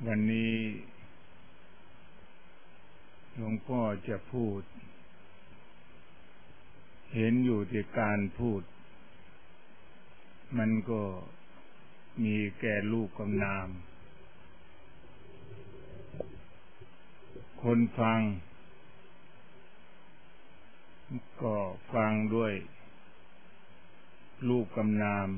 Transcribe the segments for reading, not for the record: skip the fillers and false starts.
วันนี้หลวงพ่อจะพูดเห็นอยู่ที่การพูดมันก็มีแก่ลูกกับนามคนฟังก็ฟังด้วยลูกกับนาม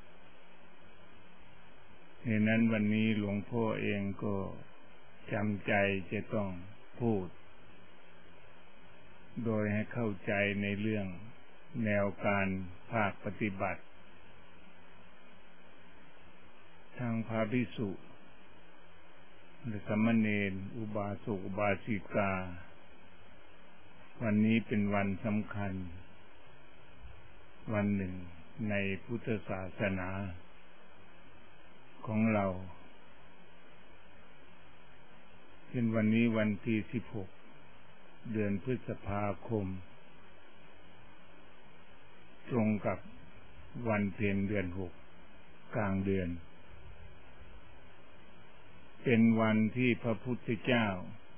ดังนั้นวันนี้หลวงพ่อเองก็จำใจจะต้องพูดโดยให้เข้าใจในเรื่องแนวการภาคปฏิบัติทางพระภิกษุและสามเณรอุบาสกอุบาสิกาวันนี้เป็นวันสำคัญวันหนึ่งในพุทธศาสนาของเราเป็นวันนี้วันที่16 เดือนพฤษภาคมตรงกับวันเพ็ญเดือน6กลางเดือนเป็นวันที่พระพุทธเจ้า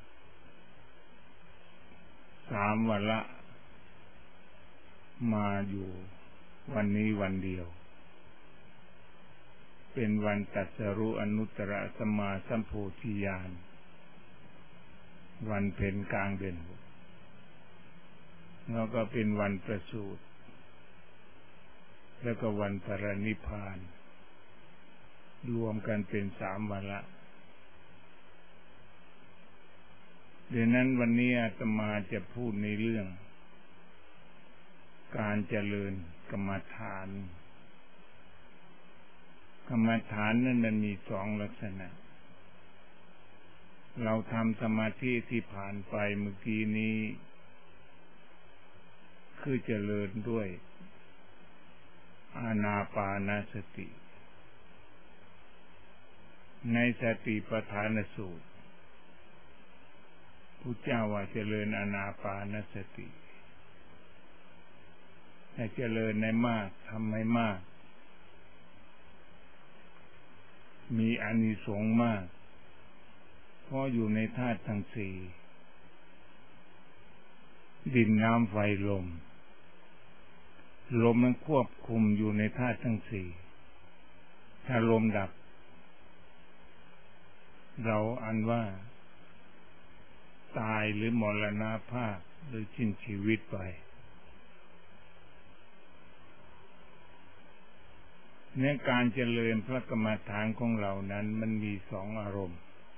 3 วาระมาอยู่วันนี้วันเดียวเป็นวันตรัสรู้อนุตตรสัมมาสัมโพธิญาณวันเพ็ญกลางเดือน6แล้วก็เป็นวันประสูติแล้วก็วันปรินิพพานรวมกันเป็น3 วาระดังนั้นวันนี้อาตมาจะพูดในเรื่องการเจริญกรรมฐานนั้นมันมี2 ลักษณะเราทำสมาธิที่ผ่านไปเมื่อกี้นี้คือเจริญด้วยอานาปานสติในสติปัฏฐานสูตรพุทธเจ้าว่าเจริญอานาปานสติให้เจริญในมากทำให้มากมีอานิสงส์มากเพราะอยู่ในธาตุทั้ง4ดินน้ำไฟลมมันควบคุมอยู่ในธาตุทั้ง4ถ้าลมดับเราอันว่าตายหรือมรณภาพหรือสิ้นชีวิตไปในการเจริญพระกรรมฐานของเรานั้นมันมี2 อารมณ์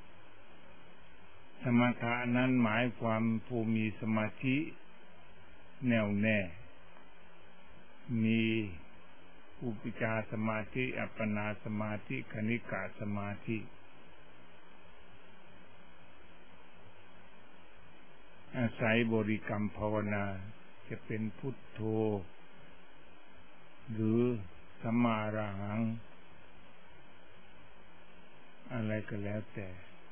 สมถะนั้นหมายความผู้มีสมาธิแน่วแน่มีอุปจารสมาธิอัปปนาสมาธิคณิกะสมาธิอาศัยบริกรรมภาวนาจะเป็นพุทโธหรือสัมมาอรหังอะไรก็แล้วแต่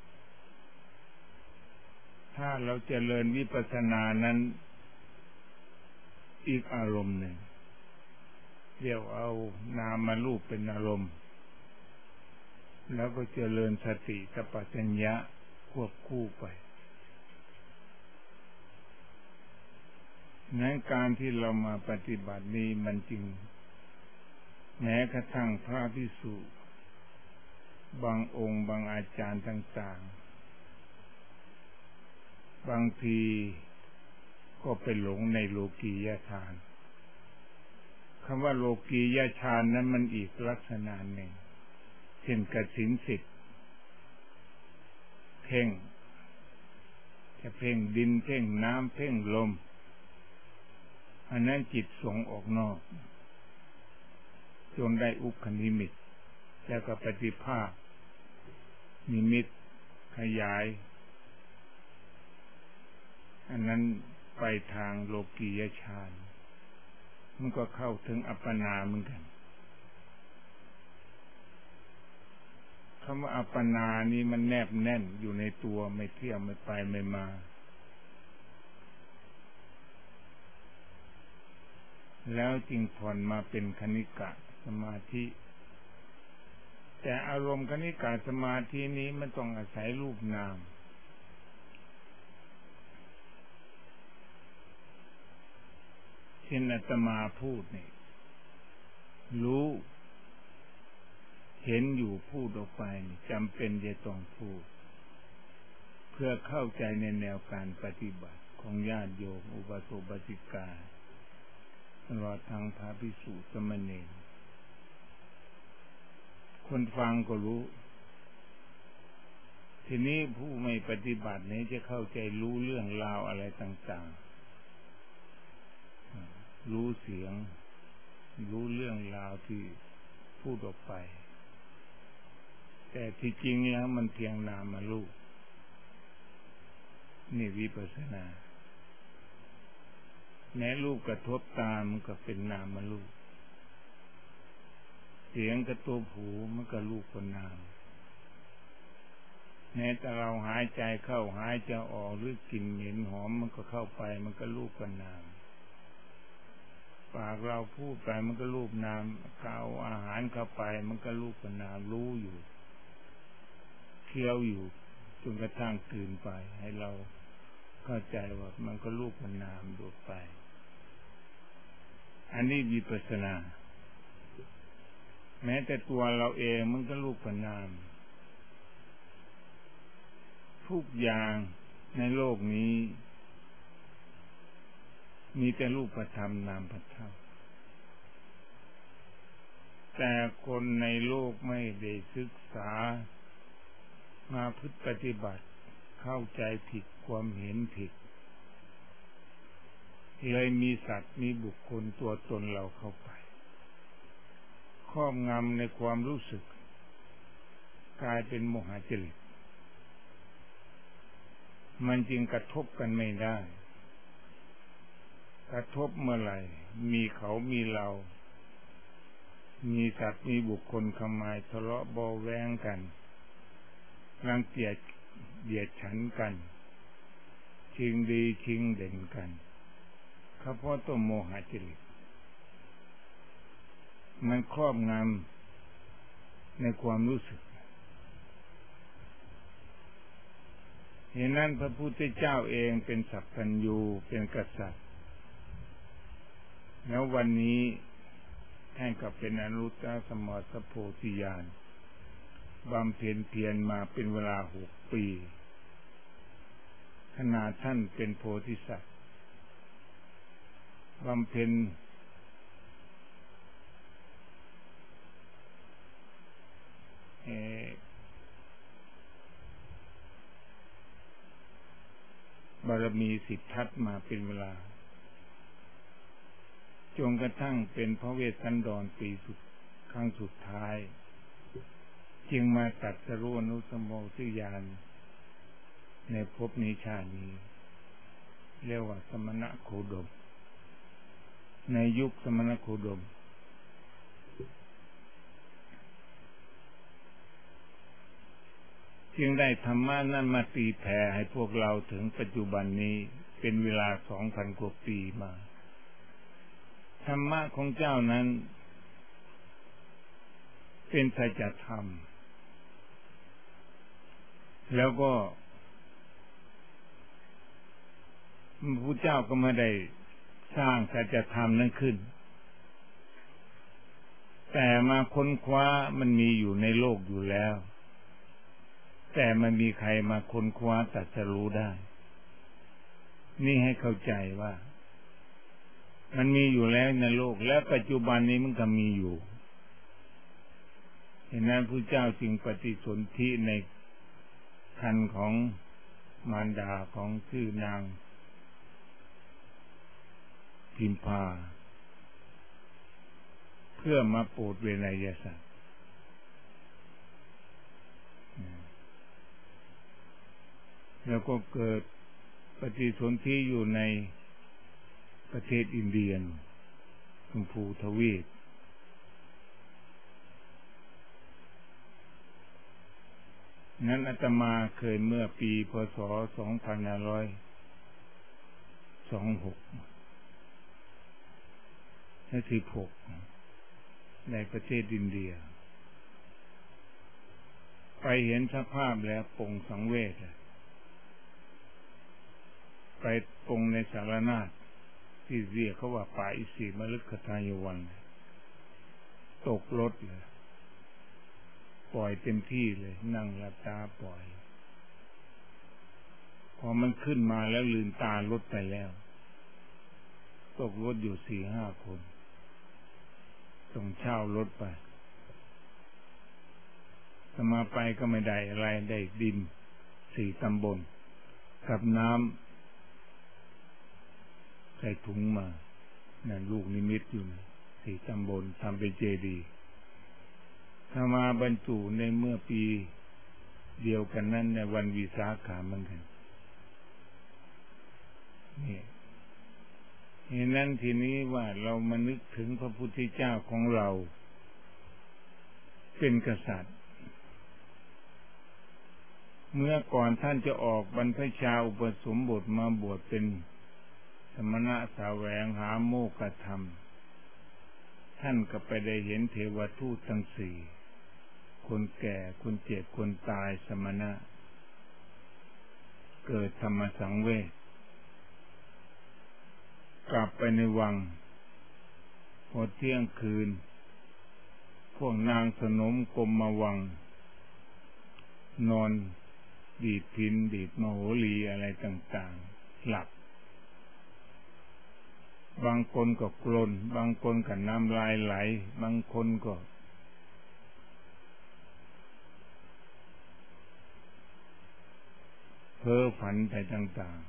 ถ้าเราเจริญวิปัสสนานั้นอีกอารมณ์หนึ่งเรียกเอานามารูปเป็นอารมณ์แล้วก็เจริญสติสัพพัญญะควบคู่ไปในการที่เรามาปฏิบัตินี้มันจริงแม้กระทั่งพระภิกษุบางองค์บางอาจารย์ต่างๆบางทีก็ไปหลงในโลกียฌานคำว่าโลกียฌานนั้นมันอีกลักษณะหนึ่งเช่นกสิณ10เพ่งจะเพ่งดินเพ่งน้ำเพ่งลมอันนั้นจิตส่งออกนอกจนได้อุคนิมิตแล้วก็ปฏิภาคนิมิตขยายอันนั้นไปทางโลกียฌานมันก็เข้าถึงอัปปนาเหมือนกันคำว่าอัปปนานี้มันแนบแน่นอยู่ในตัวไม่เที่ยวไม่ไปไม่มาแล้วจึงผ่อนมาเป็นคณิกะสมาธิแต่อารมณ์คณิกาสมาธินี้มันต้องอาศัยรูปนามเช่นอาตมาพูดนี่รู้เห็นอยู่พูดออกไปจำเป็นจะต้องพูดเพื่อเข้าใจในแนวการปฏิบัติของญาติโยมอุบาสกอุบาสิกาตลอดทางพระภิกษุสามเณรคนฟังก็รู้ทีนี้ผู้ไม่ปฏิบัตินี้จะเข้าใจรู้เรื่องราวอะไรต่างๆรู้เสียงรู้เรื่องราวที่พูดออกไปแต่ที่จริงแล้วมันเพียงนามรูปนี่วิปัสสนาแม้รูปกระทบตามันก็เป็นนามรูปเสียงกระทบหูมันก็รูปกับนามแม้แต่เราหายใจเข้าหายใจออกหรือกลิ่นเหม็นหอมมันก็เข้าไปมันก็รูปกับนามปากเราพูดไปมันก็รูปนามเอาอาหารเข้าไปมันก็รูปกับนามรู้อยู่เคี้ยวอยู่จนกระทั่งกลืนไปให้เราเข้าใจว่ามันก็รูปกับนามดูไปอันนี้วิปัสสนาแม้แต่ตัวเราเองมันก็รูปกับนามทุกอย่างในโลกนี้มีแต่รูปธรรมนามธรรมแต่คนในโลกไม่ได้ศึกษามาพึ่งปฏิบัติเข้าใจผิดความเห็นผิดเลยมีสัตว์มีบุคคลตัวตนเราเข้าไปครอบงำในความรู้สึกกลายเป็นโมหะจริตมันจึงกระทบกันไม่ได้กระทบเมื่อไหร่มีเขามีเรามีสัตว์มีบุคคลเข้ามาทะเลาะเบาแวงกันรังเกียจเบียดฉันกันชิงดีชิงเด่นกันเพราะตัวโมหะจริตมันครอบงำในความรู้สึกเหตุนั้นพระพุทธเจ้าเองเป็นสัพพัญญูเป็นกษัตริย์แล้ววันนี้ท่านก็เป็นอนุตตรสัมมาสัพโพธิญาณบำเพ็ญเพียรมาเป็นเวลา6 ปีขณะท่านเป็นโพธิสัตว์บำเพ็ญบารมี10 ทัศมาเป็นเวลาจนกระทั่งเป็นพระเวสสันดรปีครั้งสุดท้ายจึงมาตรัสรู้อนุสมโภชญาณในภพนี้ชาตินี้เรียกว่าสมณโคดมในยุคสมณโคดมจึงได้ธรรมะนั้นมาตีแผ่ให้พวกเราถึงปัจจุบันนี้เป็นเวลา 2,000 กว่าปีมาธรรมะของเจ้านั้นเป็นสัจธรรมแล้วก็พระพุทธเจ้าก็ไม่ได้สร้างสัจธรรมนั้นขึ้นแต่มาค้นคว้ามันมีอยู่ในโลกอยู่แล้วแต่มันมีใครมาค้นคว้าตรัสรู้ได้นี่ให้เข้าใจว่ามันมีอยู่แล้วในโลกและปัจจุบันนี้มันก็มีอยู่ฉะนั้นพระเจ้าจึงปฏิสนธิในครรภ์ของมารดาของชื่อนางพิมพาเพื่อมาโปรดเวนยสัตว์แล้วก็เกิดปฏิสนธิอยู่ในประเทศอินเดียชมพูทวีปนั้นอาตมาเคยเมื่อปีพ.ศ. 2526 ในประเทศอินเดียไปเห็นสภาพแล้วปรงสังเวชไปปรงในสารนาฏที่เรียกเขาว่าป่าอิสิมฤคทายวันตกรถเลยปล่อยเต็มที่เลยนั่งหลับตาปล่อยพอมันขึ้นมาแล้วลืมตารถไปแล้วตกรถอยู่ 4-5 คนต้องเช่ารถไปสมาไปก็ไม่ได้อะไรได้ดิน4 ตำบลกับน้ำใส่ถุงมานั่นลูกนิมิตอยู่4 ตำบลทำเป็นเจดีย์ถ้ามาบรรจุในเมื่อปีเดียวกันนั้นในวันวิสาขะมันกันนี่เห็นนั้นทีนี้ว่าเรามานึกถึงพระพุทธเจ้าของเราเป็นกษัตริย์เมื่อก่อนท่านจะออกบรรพชาอุปสมบทมาบวชเป็นสมณะแสวงหาโมกขธรรมท่านก็ไปได้เห็นเทวทูตทั้ง 4คนแก่คนเจ็บคนตายสมณะเกิดธรรมสังเวชกลับไปในวังพอเที่ยงคืนพวกนางสนมกรมมาวังนอนดีดพินดีดมโหรีอะไรต่างๆหลับบางคนก็กรนบางคนก็น้ำลายไหลบางคนก็เพ้อฝันไปต่างๆ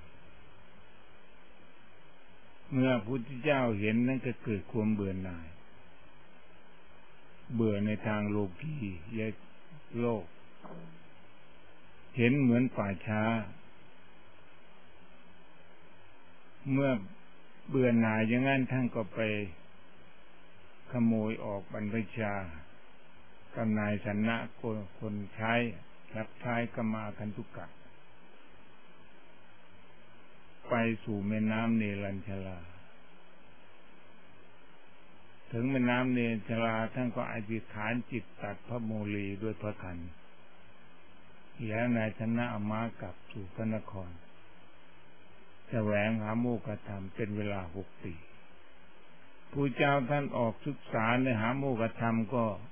เมื่อพระพุทธเจ้าเห็นนั่นก็เกิดความเบื่อหน่ายเบื่อในทางโลกียโลกเห็นเหมือนป่าช้าเมื่อเบื่อหน่ายอย่างนั้นท่านก็ไปขโมยออกบรรพชากับนายชนะคนใช้รับใช้กมาคันธุกะไปสู่แม่น้ำเนรัญชลาถึงแม่น้ำเนรัญชลาท่านก็อธิษฐานจิตตัดพระโมลีด้วยพระขันธ์แล้วนายชนะเอาม้ากลับสู่พระนครแสวงหาโมกขธรรมเป็นเวลา6 ปีผู้เจ้าท่านออกศึกษาในหาโมกขธรรม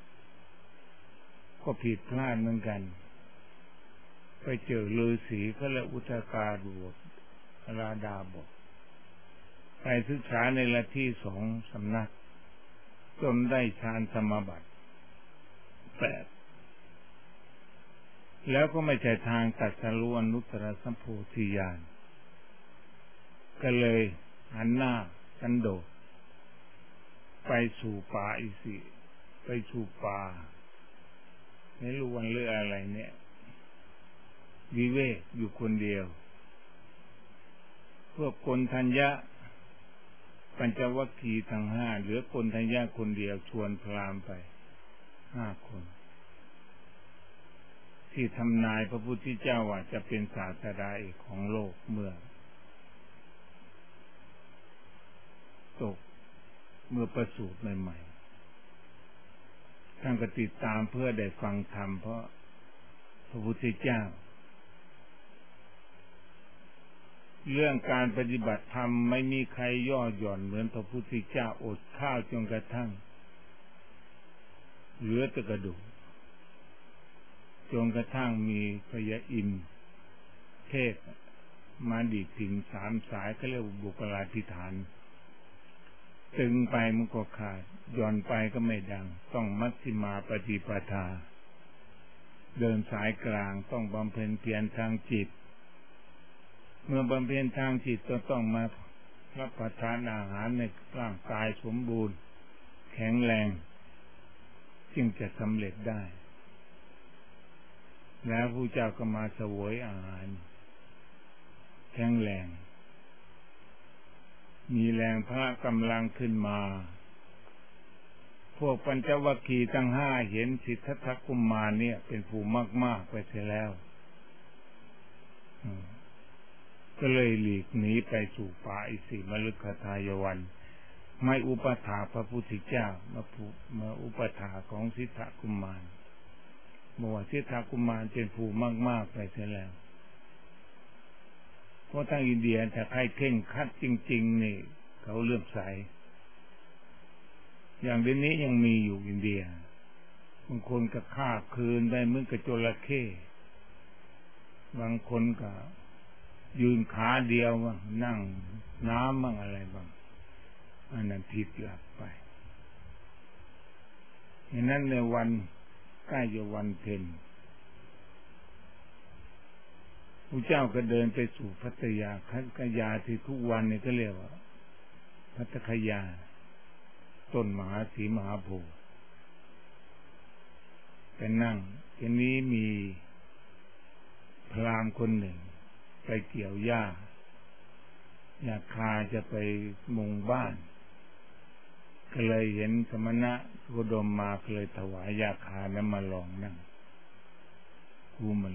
ก็ผิดพลาดเหมือนกันไปเจอฤาษีเขาและอุทกาบทราดาบทไปศึกษาในลัทธิ2 สำนักจนได้ฌานสมาบัติ8แล้วก็ไม่ใช่ทางตรัสรู้อนุตตรสัมโพธิญาณก็เลยหันหน้าสันโดษไปสู่ป่าอิสิไปสู่ป่าไม่รู้วันเรื่องอะไรเนี่ยวิเวกอยู่คนเดียวพวกกนทัญญะปัญจวัคคีย์ทั้ง 5เหลือกนทัญญะคนเดียวชวนพราหมณ์ไป5 คนที่ทำนายพระพุทธเจ้าว่าจะเป็นศาสดาเอกของโลกเมื่อประสูติใหม่ๆท่านก็ติดตามเพื่อได้ฟังธรรมเพราะพระพุทธเจ้าเรื่องการปฏิบัติธรรมไม่มีใครย่อหย่อนเหมือนพระพุทธเจ้าอดข้าวจนกระทั่งเหลือแต่กระดูกจนกระทั่งมีพระอินทร์เทศมาดีดถึง3 สายเขาเรียกว่าบุคลาธิฐานตึงไปมันก็ขาดหย่อนไปก็ไม่ดังต้องมัชฌิมาปฏิปทาเดินสายกลางต้องบำเพ็ญเพียรทางจิตเมื่อบำเพ็ญทางจิตก็ต้องมารับประทานอาหารในร่างกายสมบูรณ์แข็งแรงจึงจะสำเร็จได้แล้วพระเจ้าก็มาเสวยอาหารแข็งแรงมีแรงพละกำลังขึ้นมาพวกปัญจวัคคีย์ทั้ง 5เห็นสิทธัตถกุมารเนี่ยเป็นผู้มากๆไปเสียแล้วก็เลยหลีกหนีไปสู่ป่าอิสิมฤคทายวันไม่อุปถากพระพุทธเจ้ามาอุปถากของสิทธัตถกุมารบอกว่าสิทธัตถกุมารเป็นผู้มากๆไปเสียแล้วเพราะทางอินเดียถ้าใครเข่งคัดจริงๆนี่เขาเลื่อมใสอย่างเดี๋ยวนี้ยังมีอยู่อินเดียบางคนก็ฆ่าคืนได้เหมือนกับจระเข้บางคนก็ยืนขาเดียวบ้างนั่งน้ำบ้างอะไรบ้างอันนั้นผิดหลักไปฉะนั้นในวันใกล้จะวันเพ็ญพระเจ้าก็เดินไปสู่ภัตตยาภัตตยาที่ทุกวันนี่ก็เรียกว่าภัตตคยาต้นมหาสีมหาโพธิ์ไปนั่งทีนี้มีพราหมณ์คนหนึ่งไปเกี่ยวหญ้าคาจะไปมุงบ้านก็เลยเห็นสมณะโคดมมาก็เลยถวายยาคาแล้วมาลองนั่งกูมัน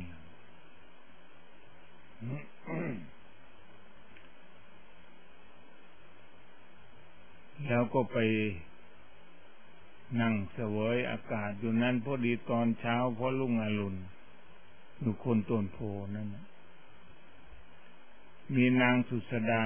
แล้วก็ไปนั่งเสวยอากาศอยู่นั้นพอดีตอนเช้าพอรุ่งอรุณอยู่คนต้นโพนั่นมีนางสุสดา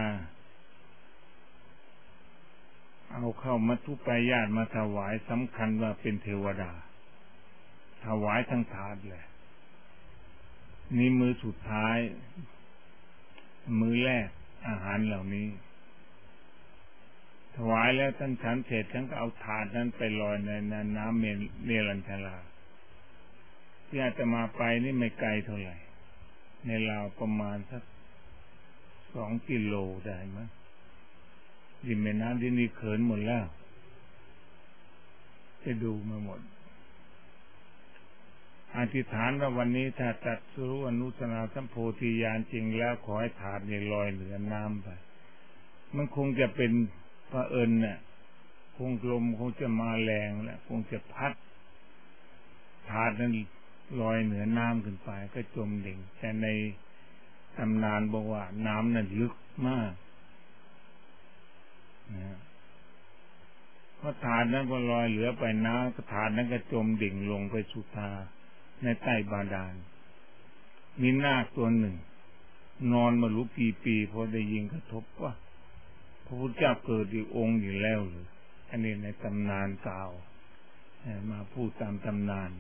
เอาเข้ามัทุปายาตมาถวายสำคัญว่าเป็นเทวดาถวายทั้งถาดเลยนี่มือสุดท้ายมือแรกอาหารเหล่านี้ถวายแล้วท่านฉันเสร็จท่านก็เอาถาดนั้นไปลอยในน้ำเมรัญชลาที่อาตมาไปนี่ไม่ไกลเท่าไหร่ในราวประมาณสัก2 กิโลได้มั้ยริมแม่น้ำที่นี่เขินหมดแล้วไปดูมาหมดอธิษฐานว่าวันนี้ถ้าตัดสู้อนุสนาสัมโพธิญาณจริงแล้วขอให้ถาดนี่ลอยเหนือน้ำไปมันคงจะเป็นเผอิญน่ะคงลมคงจะมาแรงแล้วคงจะพัดถาดนั้นลอยเหนือน้ำขึ้นไปก็จมดิ่งแต่ในตำนานบอกว่าน้ำนั้นลึกมากนะเพราะถาดนั้นพอลอยเหลือไปน้ำถาดนั้นก็จมดิ่งลงไปสุธาในใต้บาดาลมีนาคตัวหนึ่งนอนมารู้กี่ปีพอได้ยินกระทบว่าพระพุทธเจ้าเกิดอีกองค์อยู่แล้วหรืออันนี้ในตำนานกล่าวมาพูดตามตำนาน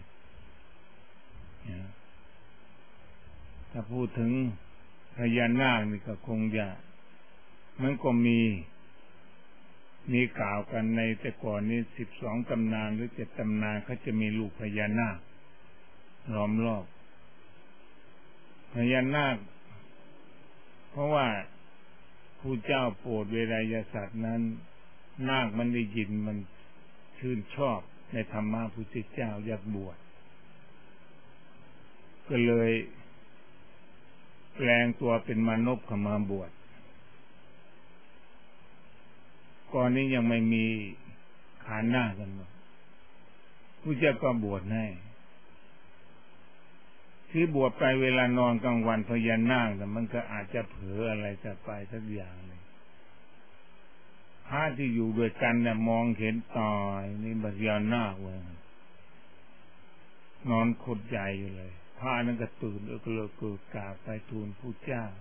ถ้าพูดถึงพญานาคนี่ก็คงจะมันก็มีกล่าวกันในแต่ก่อนนี้12 ตำนานหรือ7 ตำนานเขาจะมีลูกพญานาคล้อมรอบพญานาคเพราะว่าผู้เจ้าโปรดเวไนยสัตว์นั้นนาคมันได้ยินมันชื่นชอบในธรรมะพุทธเจ้าอยากบวชก็เลยแปลงตัวเป็นมนุษย์เข้ามาบวชก่อนนี้ยังไม่มีขันธ์นาคกันผู้เจ้าก็บวชให้ที่บวชไปเวลานอนกลางวันพญานาคแต่มันก็อาจจะเผลออะไรจะไปสักอย่างนึงพระที่อยู่ด้วยกันเนี่ยมองเห็นตายนี่พญานาคเลยนอนขดใหญ่อยู่เลยพระนั้นก็ตื่นก็เลยเกิดกราบไปทูลผู้เจ้า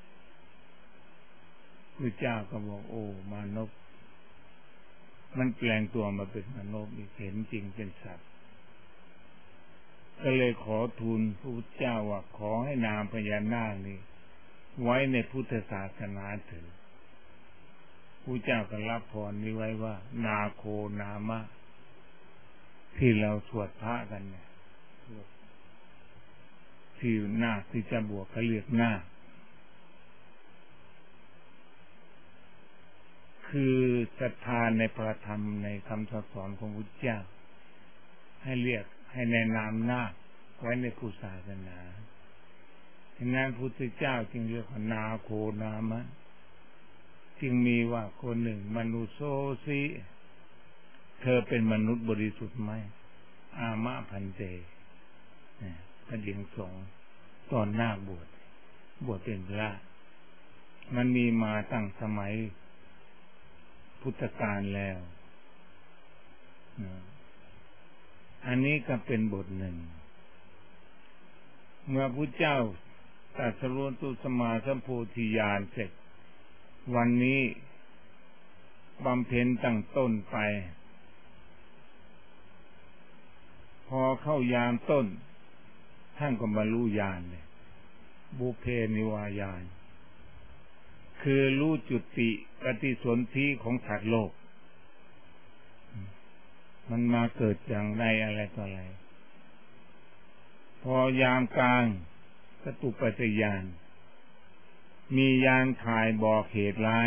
ผู้เจ้าก็บอกโอ้มนุษย์มันแปลงตัวมาเป็นมนุษย์เห็นจริงเป็นสัตว์ก็เลยขอทูลพระพุทธเจ้าว่าขอให้นามพญานาคนี้ไว้ในพุทธศาสนาเถิดพระเจ้าก็รับพรนี้ไว้ว่านาโคนามะที่เราสวดพระกันเนี่ยที่นาคที่จะบวชเขาเรียกนาคคือศรัทธาในพระธรรมในคำสอนของพระพุทธเจ้าให้เรียกให้แนะนำนาคไว้ในพุทธศาสนาฉะนั้นพระพุทธเจ้าจึงเรียกว่านาโคนามะจึงมีว่าคนหนึ่งมนุโสสิเธอเป็นมนุษย์บริสุทธิ์ไหมอามะพันเตพระเดียงสงตอนนาคบวชเป็นพระมันมีมาตั้งสมัยพุทธกาลแล้วอันนี้ก็เป็นบทหนึ่งเมื่อพระเจ้าตรัสรู้ตุสมมาสัมโพธิญาณเสร็จวันนี้บำเพ็ญตั้งต้นไปพอเข้ายามต้นท่านก็บรรลุญาณเลยบุพเพนิวาญาณคือรู้จุติปฏิสนธิของสัตว์โลกมันมาเกิดอย่างไรอะไรต่ออะไรพอยามกลางกตุปัจจยานมียานถ่ายบอกเหตุร้าย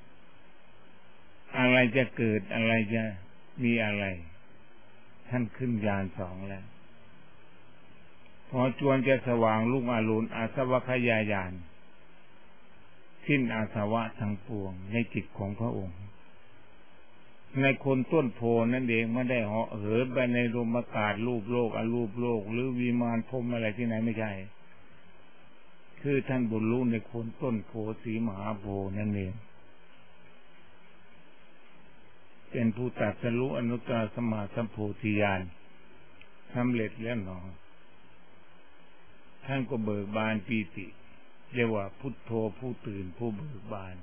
อะไรจะเกิดอะไรจะมีอะไรท่านขึ้นยานสองแล้วพอจวนจะสว่างลุ่งอรุณอาสวัคยายานสิ้นอาสวะทั้งปวงในจิตของพระองค์ในคนต้นโพนั่นเองไม่ได้เหาะเหินไปในลมอากาศรูปโลกอรูปโลกหรือวิมานพรหมอะไรที่ไหนไม่ใช่คือท่านบรรลุในคนต้นโพสีมหาโพธิ์นั่นเองเป็นผู้ตรัสรู้อนุตตรสัมมาสัมโพธิญาณสำเร็จแล้วหนอท่านก็เบิกบานปีติเรียกว่าพุทโธผู้ตื่นผู้เบิกบาน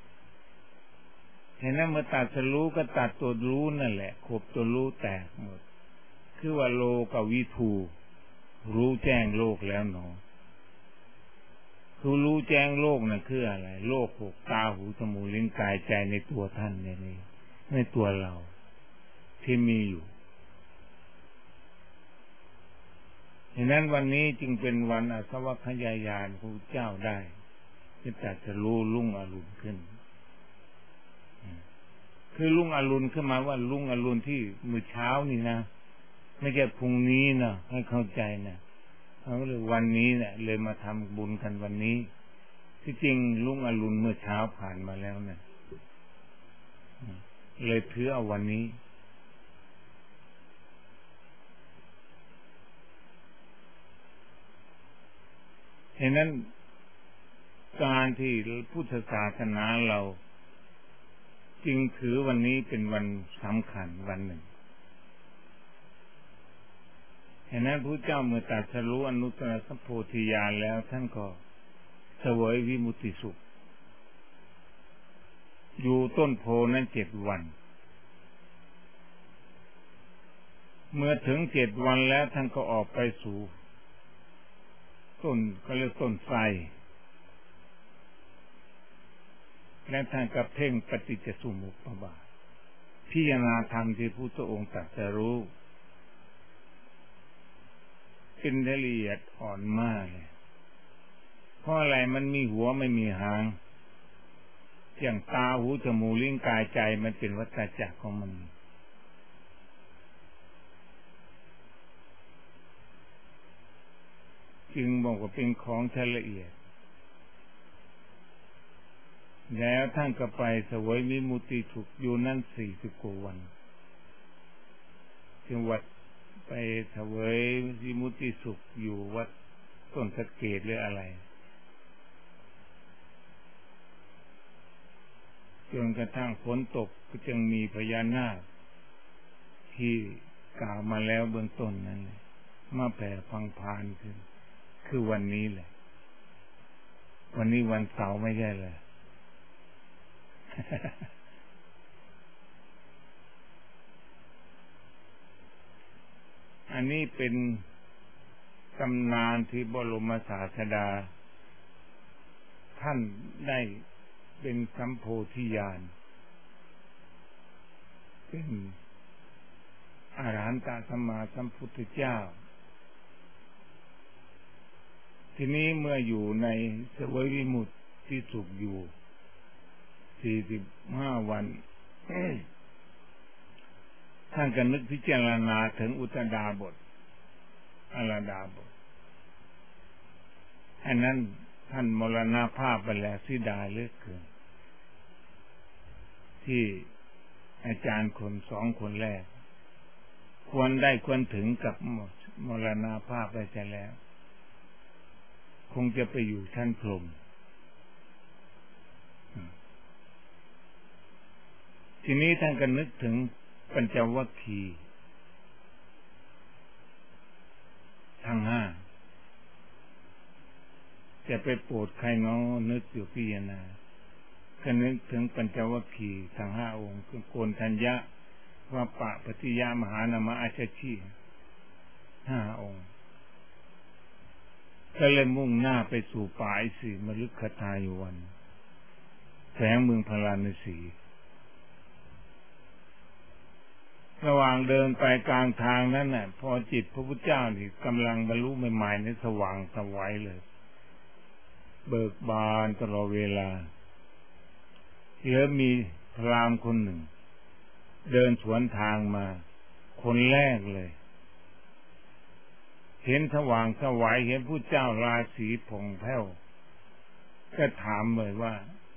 ฉะนั้นเมื่อตัดสรู้ก็ตัดตัวรู้นั่นแหละขบตัวรู้แตกหมดคือว่าโลกวิทูรู้แจ้งโลกแล้วหนอคือรู้แจ้งโลกนั่นคืออะไรโลกหกตาหูจมูกลิ้นกายใจในตัวท่านเนี่ยในตัวเราที่มีอยู่ฉะนั้นวันนี้จึงเป็นวันอาสวัคยายานพระเจ้าได้ที่ตัดจะรู้รุ่งอรุณขึ้นคือรุ่งอรุณขึ้นมาว่ารุ่งอรุณที่มื้อเช้านี่นะไม่ใช่พรุ่งนี้นะให้เข้าใจนะเขาเลยวันนี้เนี่ยเลยมาทำบุญกันวันนี้ที่จริงรุ่งอรุณเมื่อเช้าผ่านมาแล้วเนี่ยเลยถือเอาวันนี้ฉะนั้นการที่พุทธศาสนาเราจึงถือวันนี้เป็นวันสำคัญวันหนึ่งฉะนั้นพระเจ้าเมื่อตรัสรู้อนุตตรสัมโพธิญาณแล้วท่านก็เสวยวิมุตติสุขอยู่ต้นโพนั้น7 วันเมื่อถึง7 วันแล้วท่านก็ออกไปสู่ต้นก็เรียกต้นไทรและท่านก็เพ่งปฏิจจสมุปบาทพิจารณาธรรมที่พระพุทธองค์ตรัสรู้เป็นละเอียดอ่อนมากเลยเพราะอะไรมันมีหัวไม่มีหางอย่างตาหูจมูกลิ้นกายใจมันเป็นวัฏจักรของมันจึงบอกว่าเป็นของละเอียดแล้วท่านก็ไปเสวยวิมุตติสุขอยู่นั่น40 กว่าวันจึงวัดไปเสวยวิมุตติสุขอยู่วัดต้นสะเกษหรืออะไรจนกระทั่งฝนตกก็จึงมีพญานาคที่กล่าวมาแล้วเบื้องต้นนั้นมาแผ่พังพานขึ้นคือวันนี้แหละวันนี้วันเสาร์ไม่ใช่เลยอันนี้เป็นตำนานที่บรมศาสดาท่านได้เป็นสัมโพธิญาณเป็นอรหันตสัมมาสัมพุทธเจ้าทีนี้เมื่ออยู่ในเสวยวิมุตติสุขอยู่45 วันท่านก็นึกพิจารณาถึงอุตตดาบทอลดาบทอันนั้นท่านมรณภาพไปแล้วเสียดายเหลือเกินที่อาจารย์คน2 คนแรกควรถึงกับมรณภาพไปจะแล้วคงจะไปอยู่ชั้นพรหมทีนี้ท่านก็นึกถึงปัญจวัคคีย์ทั้ง 5 จะไปโปรดใครเนาะนึกอยู่พิจารณาก็นึกถึงปัญจวัคคีย์ทั้ง5 องค์คือโกณฑัญญะวัปปะปฏิยามหานามะอาชชี5 องค์ก็เลยมุ่งหน้าไปสู่ป่าอิสิมฤคทายวันแขวงเมืองพาราณสีระหว่างเดินไปกลางทางนั้นน่ะพอจิตพระพุทธเจ้านี่กำลังบรรลุใหม่ๆนี่สว่างสวัยเลยเบิกบานตลอดเวลาแล้วมีพราหมณ์คนหนึ่งเดินสวนทางมาคนแรกเลยเห็นสว่างสวัยเห็นผู้เจ้าราศีผ่องแผ้วก็ถามเลยว่า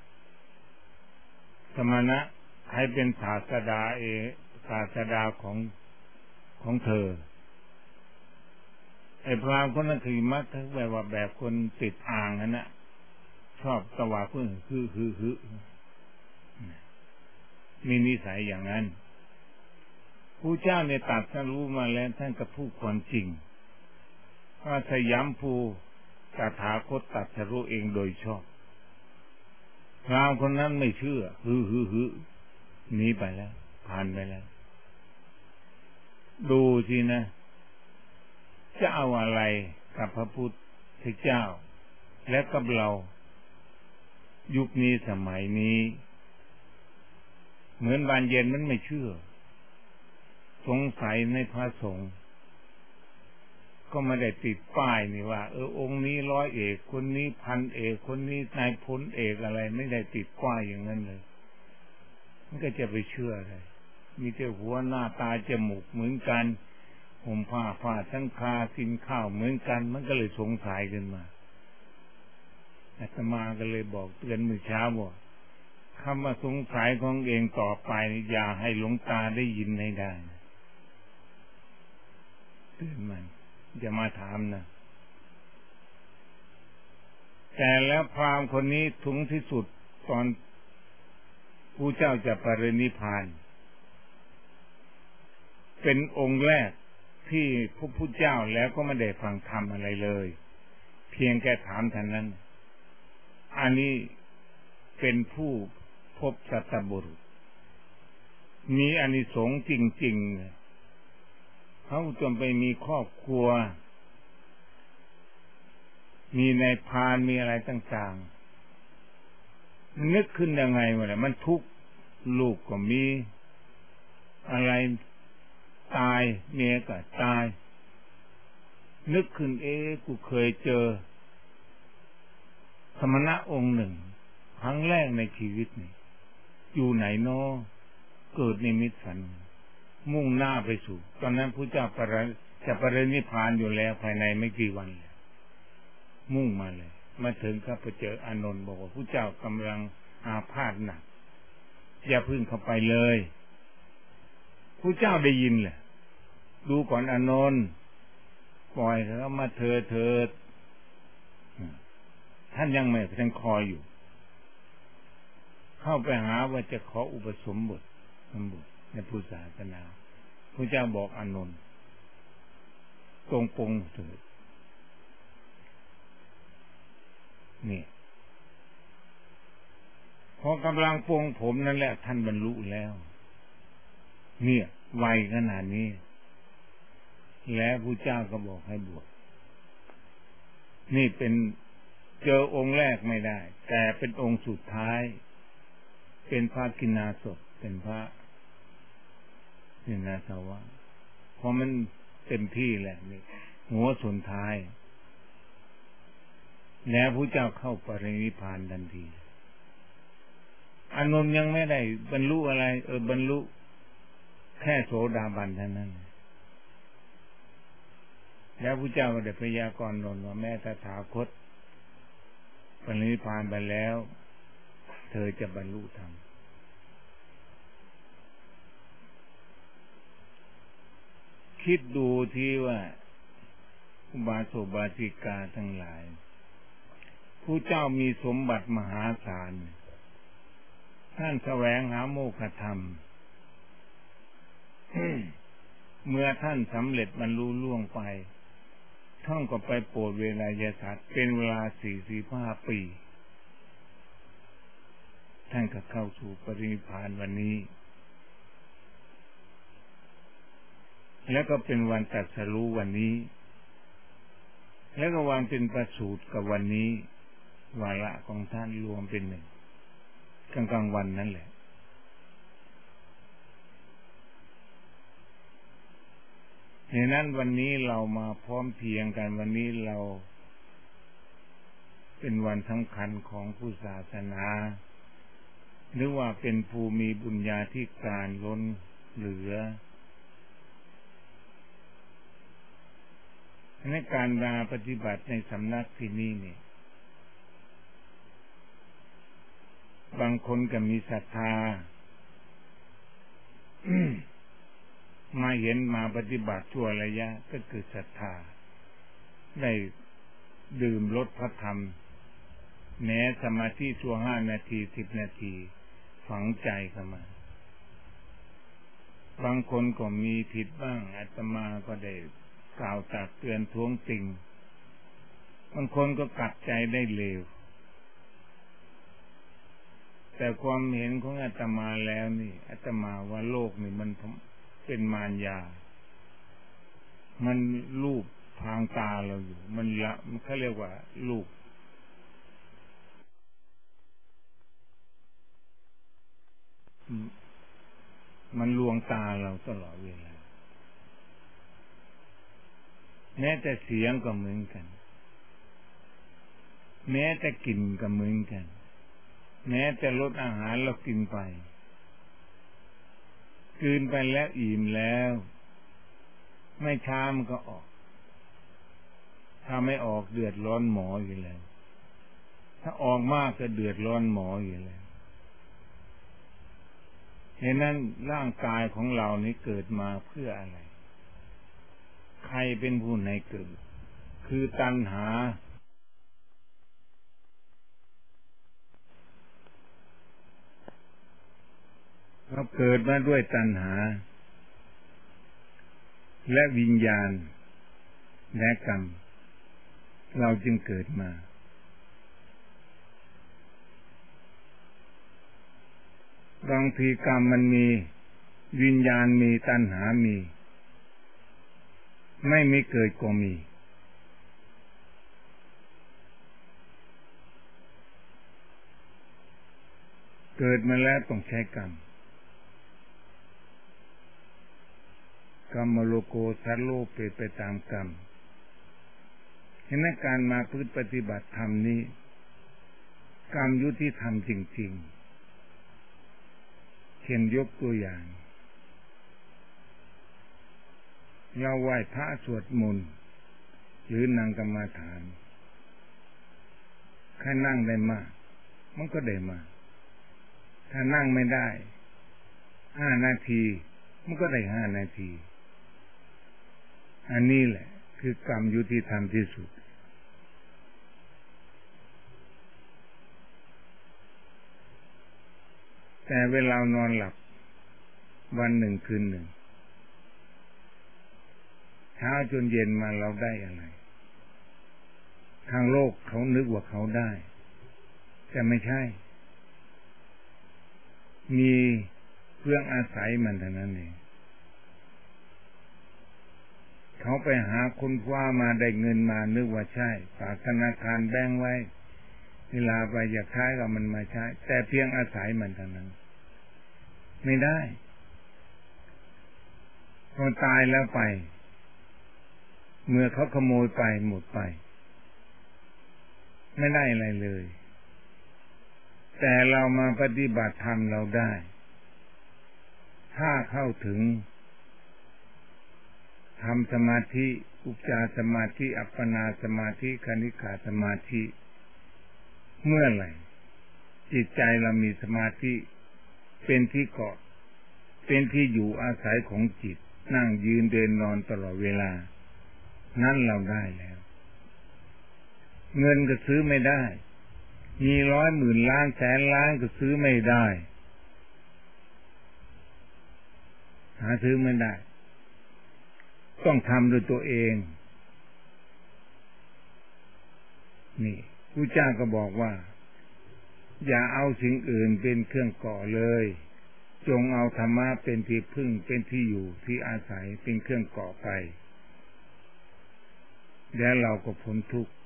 สมณะใครเป็นศาสดาของเธอไอ้พราหมณ์คนนั้นคือมักแบบว่าแบบคนติดอ่างนั่นน่ะชอบสว่าพึ่งคือมีนิสัยอย่างนั้นผู้เจ้าเนี่ยตรัสรู้มาแล้วท่านก็พูดความจริงว่าสยามภูตถาคตตรัสรู้เองโดยชอบพราหมณ์คนนั้นไม่เชื่อหนีไปแล้วผ่านไปแล้วดูสินะจะเอาอะไรกับพระพุทธเจ้าและกับเรายุคนี้สมัยนี้เหมือนบานเย็นมันไม่เชื่อสงสัยในพระสงฆ์ก็ไม่ได้ติดป้ายนี่ว่าองค์นี้ร้อยเอกคนนี้พันเอกคนนี้นายพลเอกอะไรไม่ได้ติดป้ายอย่างนั้นเลยมันก็จะไปเชื่ออะไรมีแต่หัวหน้าตาจมูกเหมือนกันห่มผ้าทั้งคากินข้าวเหมือนกันมันก็เลยสงสัยขึ้นมาอาตมาก็เลยบอกเตือนมื้อเช้าว่าคำว่าสงสัยของเองต่อไปอย่าให้หลวงตาได้ยินให้ได้เตือนมันอย่ามาถามนะแต่แล้วพราหมณ์คนนี้ถึงที่สุดตอนผู้เจ้าจะปรินิพพานเป็นองค์แรกที่พระพุทธเจ้าแล้วก็ไม่ได้ฟังธรรมอะไรเลยเพียงแค่ถามท่านนั้นอันนี้เป็นผู้พบสัตบุรุษมีอานิสงส์จริงๆเขาจนไปมีครอบครัวมีนายพรานมีอะไรต่างๆนึกขึ้นยังไงวะเนี่ยมันทุกข์ลูกก็มีอะไรตายเมียก็ตายนึกขึ้นกูเคยเจอสมณะองค์หนึ่งครั้งแรกในชีวิตนี่อยู่ไหนน้อเกิดนิมิตฝันมุ่งหน้าไปสู่ตอนนั้นพระเจ้าจะปรินิพพานอยู่แล้วภายในไม่กี่วันมุ่งมาเลยมาถึงก็ไปเจออานนท์บอกว่าพระเจ้ากำลังอาพาธหนักอย่าพึ่งเข้าไปเลยพระเจ้าได้ยินแหละดูก่อนอานนท์ปล่อยเขามาเถิดท่านยังไม่ท่านคอยอยู่เข้าไปหาว่าจะขออุปสมบทในพุทธศาสนาพระเจ้าบอกอานนท์ตรงปงเถิดนี่พอกำลังปงผมนั่นแหละท่านบรรลุแล้วเนี่ยไวขนาดนี้แล้วพระเจ้าก็บอกให้บวชนี่เป็นเจอองค์แรกไม่ได้แต่เป็นองค์สุดท้ายเป็นพระกิณาสพเป็นพระกิณาสวะเพราะมันเต็มที่แหละนี่หัวสุดท้ายแล้วพระเจ้าเข้าปรินิพพานทันทีอานนท์ยังไม่ได้บรรลุอะไรบรรลุแค่โสดาบันเท่านั้นแล้วพระเจ้าก็ได้พยากรณ์นนท์ว่าแม้ตถาคตปรินิพพานไปแล้วเธอจะบรรลุธรรมคิดดูที่ว่าอุบาสกอุบาสิกาทั้งหลายผู้เจ้ามีสมบัติมหาศาลท่านแสวงหาโมฆะธรรม เมื่อท่านสำเร็จบรรลุล่วงไปท่องก็ไปโปรดเวลายศาสตร์เป็นเวลา45 ปีท่านก็เข้าสู่ปรินิพพานวันนี้แล้วก็เป็นวันตรัสรู้วันนี้แล้วก็วันเป็นประสูติกับวันนี้วาระของท่านรวมเป็นหนึ่งกลางวันนั่นแหละเหตุนั้นวันนี้เรามาพร้อมเพรียงกันวันนี้เราเป็นวันสำคัญของพุทธศาสนาหรือว่าเป็นภูมิบุญญาธิการล้นเหลือในการมาปฏิบัติในสำนักที่นี่เนี่ยบางคนก็มีศรัทธา มาเห็นมาปฏิบัติชั่วระยะก็เกิดศรัทธาได้ดื่มรสพระธรรมแม้สมาธิชั่ว5 นาที10 นาทีฝังใจเข้ามาบางคนก็มีผิดบ้างอาตมาก็ได้กล่าวตักเตือนท้วงติงบางคนก็กลับใจได้เร็วแต่ความเห็นของอาตมาแล้วนี่อาตมาว่าโลกนี่มันเป็นมารยามันลูบทางตาเราอยู่มันเขาเรียกว่าลูกมันลวงตาเราตลอดเวลาแม้แต่เสียงก็เหมือนกันแม้แต่กลิ่นก็เหมือนกันแม้แต่รสอาหารเรากินไปกินไปแล้วอิ่มแล้วไม่ช้ามันก็ออกถ้าไม่ออกเดือดร้อนหมออยู่แล้วถ้าออกมากก็เดือดร้อนหมออยู่แล้วเหตุนั้นร่างกายของเรานี้เกิดมาเพื่ออะไรใครเป็นผู้ให้เกิดคือตัณหาเราเกิดมาด้วยตัณหาและวิญญาณและกรรมเราจึงเกิดมาบางทีกรรมมันมีวิญญาณมีตัณหามีไม่มีเกิดก็มีเกิดมาแล้วต้องใช้กรรมกรรมโลโกสัตโลกเป็นไปตามกรรมฉะนั้นการมาปฏิบัติธรรมนี้กรรมยุติธรรมจริงๆเช่นยกตัวอย่างเราไหว้พระสวดมนต์หรือนั่งกรรมฐานใครนั่งได้มากมันก็ได้มากถ้านั่งไม่ได้5 นาทีมันก็ได้5 นาทีอันนี้แหละคือกรรมยุติธรรมที่สุดแต่เวลานอนหลับวันหนึ่งคืนหนึ่งเช้าจนเย็นมาเราได้อะไรทางโลกเขานึกว่าเขาได้แต่ไม่ใช่มีเครื่องอาศัยมันเท่านั้นเองเขาไปหาคนคว้ามาได้เงินมานึกว่าใช่ฝากธนาคารแบงก์ไว้เวลาไปอยากใช้ก็มันมาใช้แต่เพียงอาศัยมันเท่านั้นไม่ได้พอตายแล้วไปเมื่อเขาขโมยไปหมดไปไม่ได้อะไรเลยแต่เรามาปฏิบัติธรรมเราได้ถ้าเข้าถึงทำสมาธิอุปจารสมาธิอัปปนาสมาธิคณิกาสมาธิเมื่อไหร่จิตใจเรามีสมาธิเป็นที่เกาะเป็นที่อยู่อาศัยของจิตนั่งยืนเดินนอนตลอดเวลานั่นเราได้แล้วเงินก็ซื้อไม่ได้มี100 หมื่นล้านแสนล้านก็ซื้อไม่ได้หาซื้อไม่ได้ต้องทำด้วยตัวเองนี่พระเจ้าก็บอกว่าอย่าเอาสิ่งอื่นเป็นเครื่องก่อเลยจงเอาธรรมะเป็นที่พึ่งเป็นที่อยู่ที่อาศัยเป็นเครื่องก่อไปแล้วเราก็พ้นทุกข์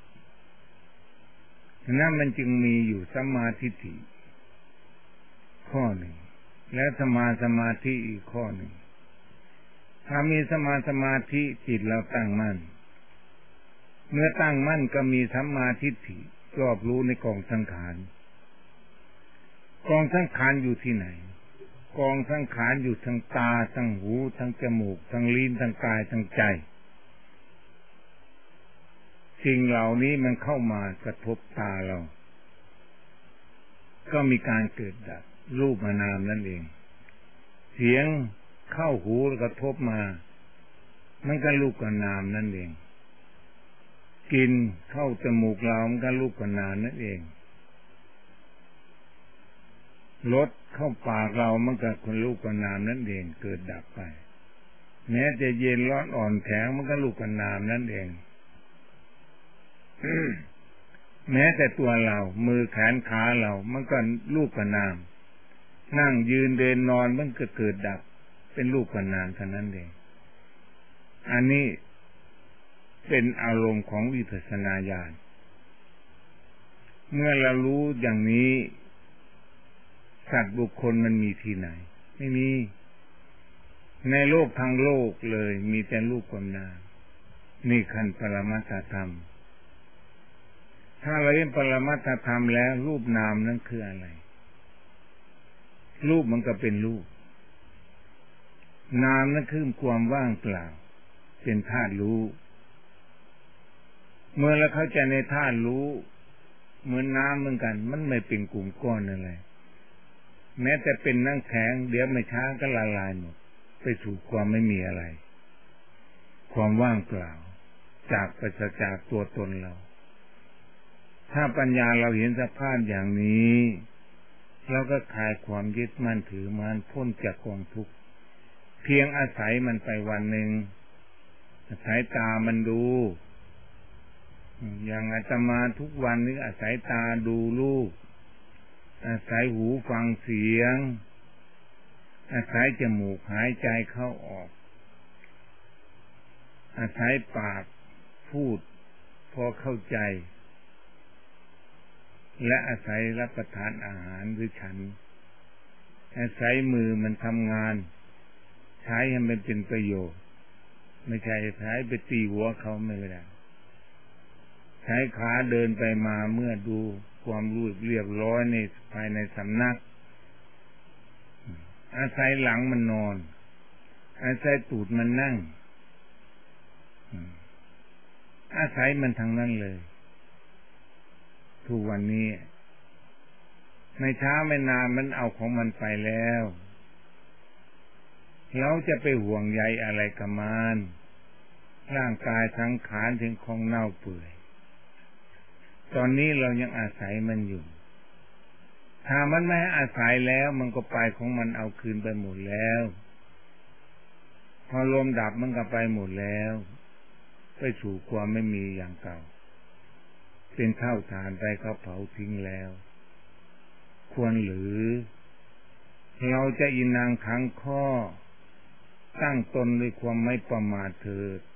นั้นมันจึงมีอยู่สัมมาทิฏฐิข้อหนึ่งและสมาธิอีกข้อหนึ่งถ้ามีสมาธิจิตเราตั้งมั่นเมื่อตั้งมั่นก็มีสัมมาทิฏฐิรอบรู้ในกองสังขารกองสังขารอยู่ที่ไหนกองสังขารอยู่ทั้งตาทั้งหูทั้งจมูกทั้งลิ้นทั้งกายทั้งใจสิ่งเหล่านี้มันเข้ามากระทบตาเราก็มีการเกิดดับรูปนามนั่นเองเสียงเข้าหูแล้วกระทบมามันก็รูปกับนามนั่นเองกลิ่นเข้าจมูกเรามันก็รูปกับนามนั่นเองรสเข้าปากเรามันก็คนรูปกับนามนั่นเองเกิดดับไปแม้จะเย็นร้อนอ่อนแข็งมันก็รูปกับนามนั่นเอง แม้แต่ตัวเรามือแขนขาเรามันก็รูปกับนามนั่งยืนเดินนอนมันก็เกิดดับเป็นรูปกับนามเท่านั้นเองอันนี้เป็นอารมณ์ของวิปัสสนาญาณเมื่อเรารู้อย่างนี้สัตว์บุคคลมันมีที่ไหนไม่มีในโลกทั้งโลกเลยมีแต่รูปกับนามนี่ขั้นปรมัตถธรรมถ้าเราเห็นปรมัตถธรรมแล้วรูปนามนั้นคืออะไรรูปมันก็เป็นรูปนามนั้นคือความว่างเปล่าเป็นธาตุรู้เมื่อเราเข้าใจในธาตุรู้เหมือนน้ำเหมือนกันมันไม่เป็นกลุ่มก้อนอะไรแม้แต่เป็นน้ำแข็งเดี๋ยวไม่ช้าก็ละลายหมดไปสู่ความไม่มีอะไรความว่างเปล่าจากปราศจากตัวตนเราถ้าปัญญาเราเห็นสภาพอย่างนี้เราก็คลายความยึดมั่นถือมั่นพ้นจากกองทุกข์เพียงอาศัยมันไปวันหนึ่งอาศัยตามันดูอย่างอาตมาทุกวันนี้อาศัยตาดูรูปอาศัยหูฟังเสียงอาศัยจมูกหายใจเข้าออกอาศัยปากพูดพอเข้าใจและอาศัยรับประทานอาหารหรือฉันอาศัยมือมันทำงานใช้ให้มันเป็นประโยชน์ไม่ใช่ใช้ไปตีหัวเขาไม่ได้ใช้ขาเดินไปมาเมื่อดูความรู้เรียบร้อยในภายในสำนักอาศัยหลังมันนอนอาศัยตูดมันนั่งอาศัยมันทางนั้นเลยทุกวันนี้ไม่ช้าไม่นานมันเอาของมันไปแล้วเราจะไปห่วงใยอะไรกับมันร่างกายสังขารถึงของเน่าเปื่อยตอนนี้เรายังอาศัยมันอยู่ถ้ามันไม่อาศัยแล้วมันก็ไปของมันเอาคืนไปหมดแล้วพอลมดับมันก็ไปหมดแล้วไปสู่ความไม่มีอย่างเก่าเป็นเท่าฐานไปเขาเผาทิ้งแล้วควรหรือเราจะอินังขังข้อตั้งตนด้วยความไม่ประมาทเถิด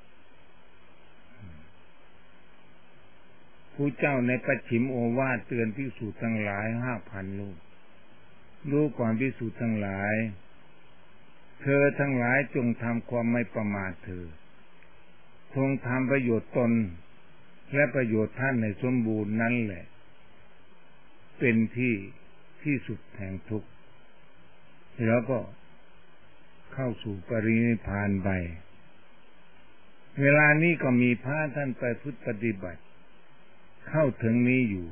ผู้เจ้าในปัจฉิมโอวาทเตือนภิกษุทั้งหลาย 5,000 รูปรู้ก่อนภิกษุทั้งหลายเธอทั้งหลายจงทำความไม่ประมาทเถิดจงทำประโยชน์ตนและประโยชน์ท่านในสมบูรณ์นั้นแหละเป็นที่สุดแห่งทุกข์แล้วก็เข้าสู่ปรินิพพานไปเวลานี้ก็มีพระท่านไปพุทธปฏิบัติเข้าถึงนี้อยู่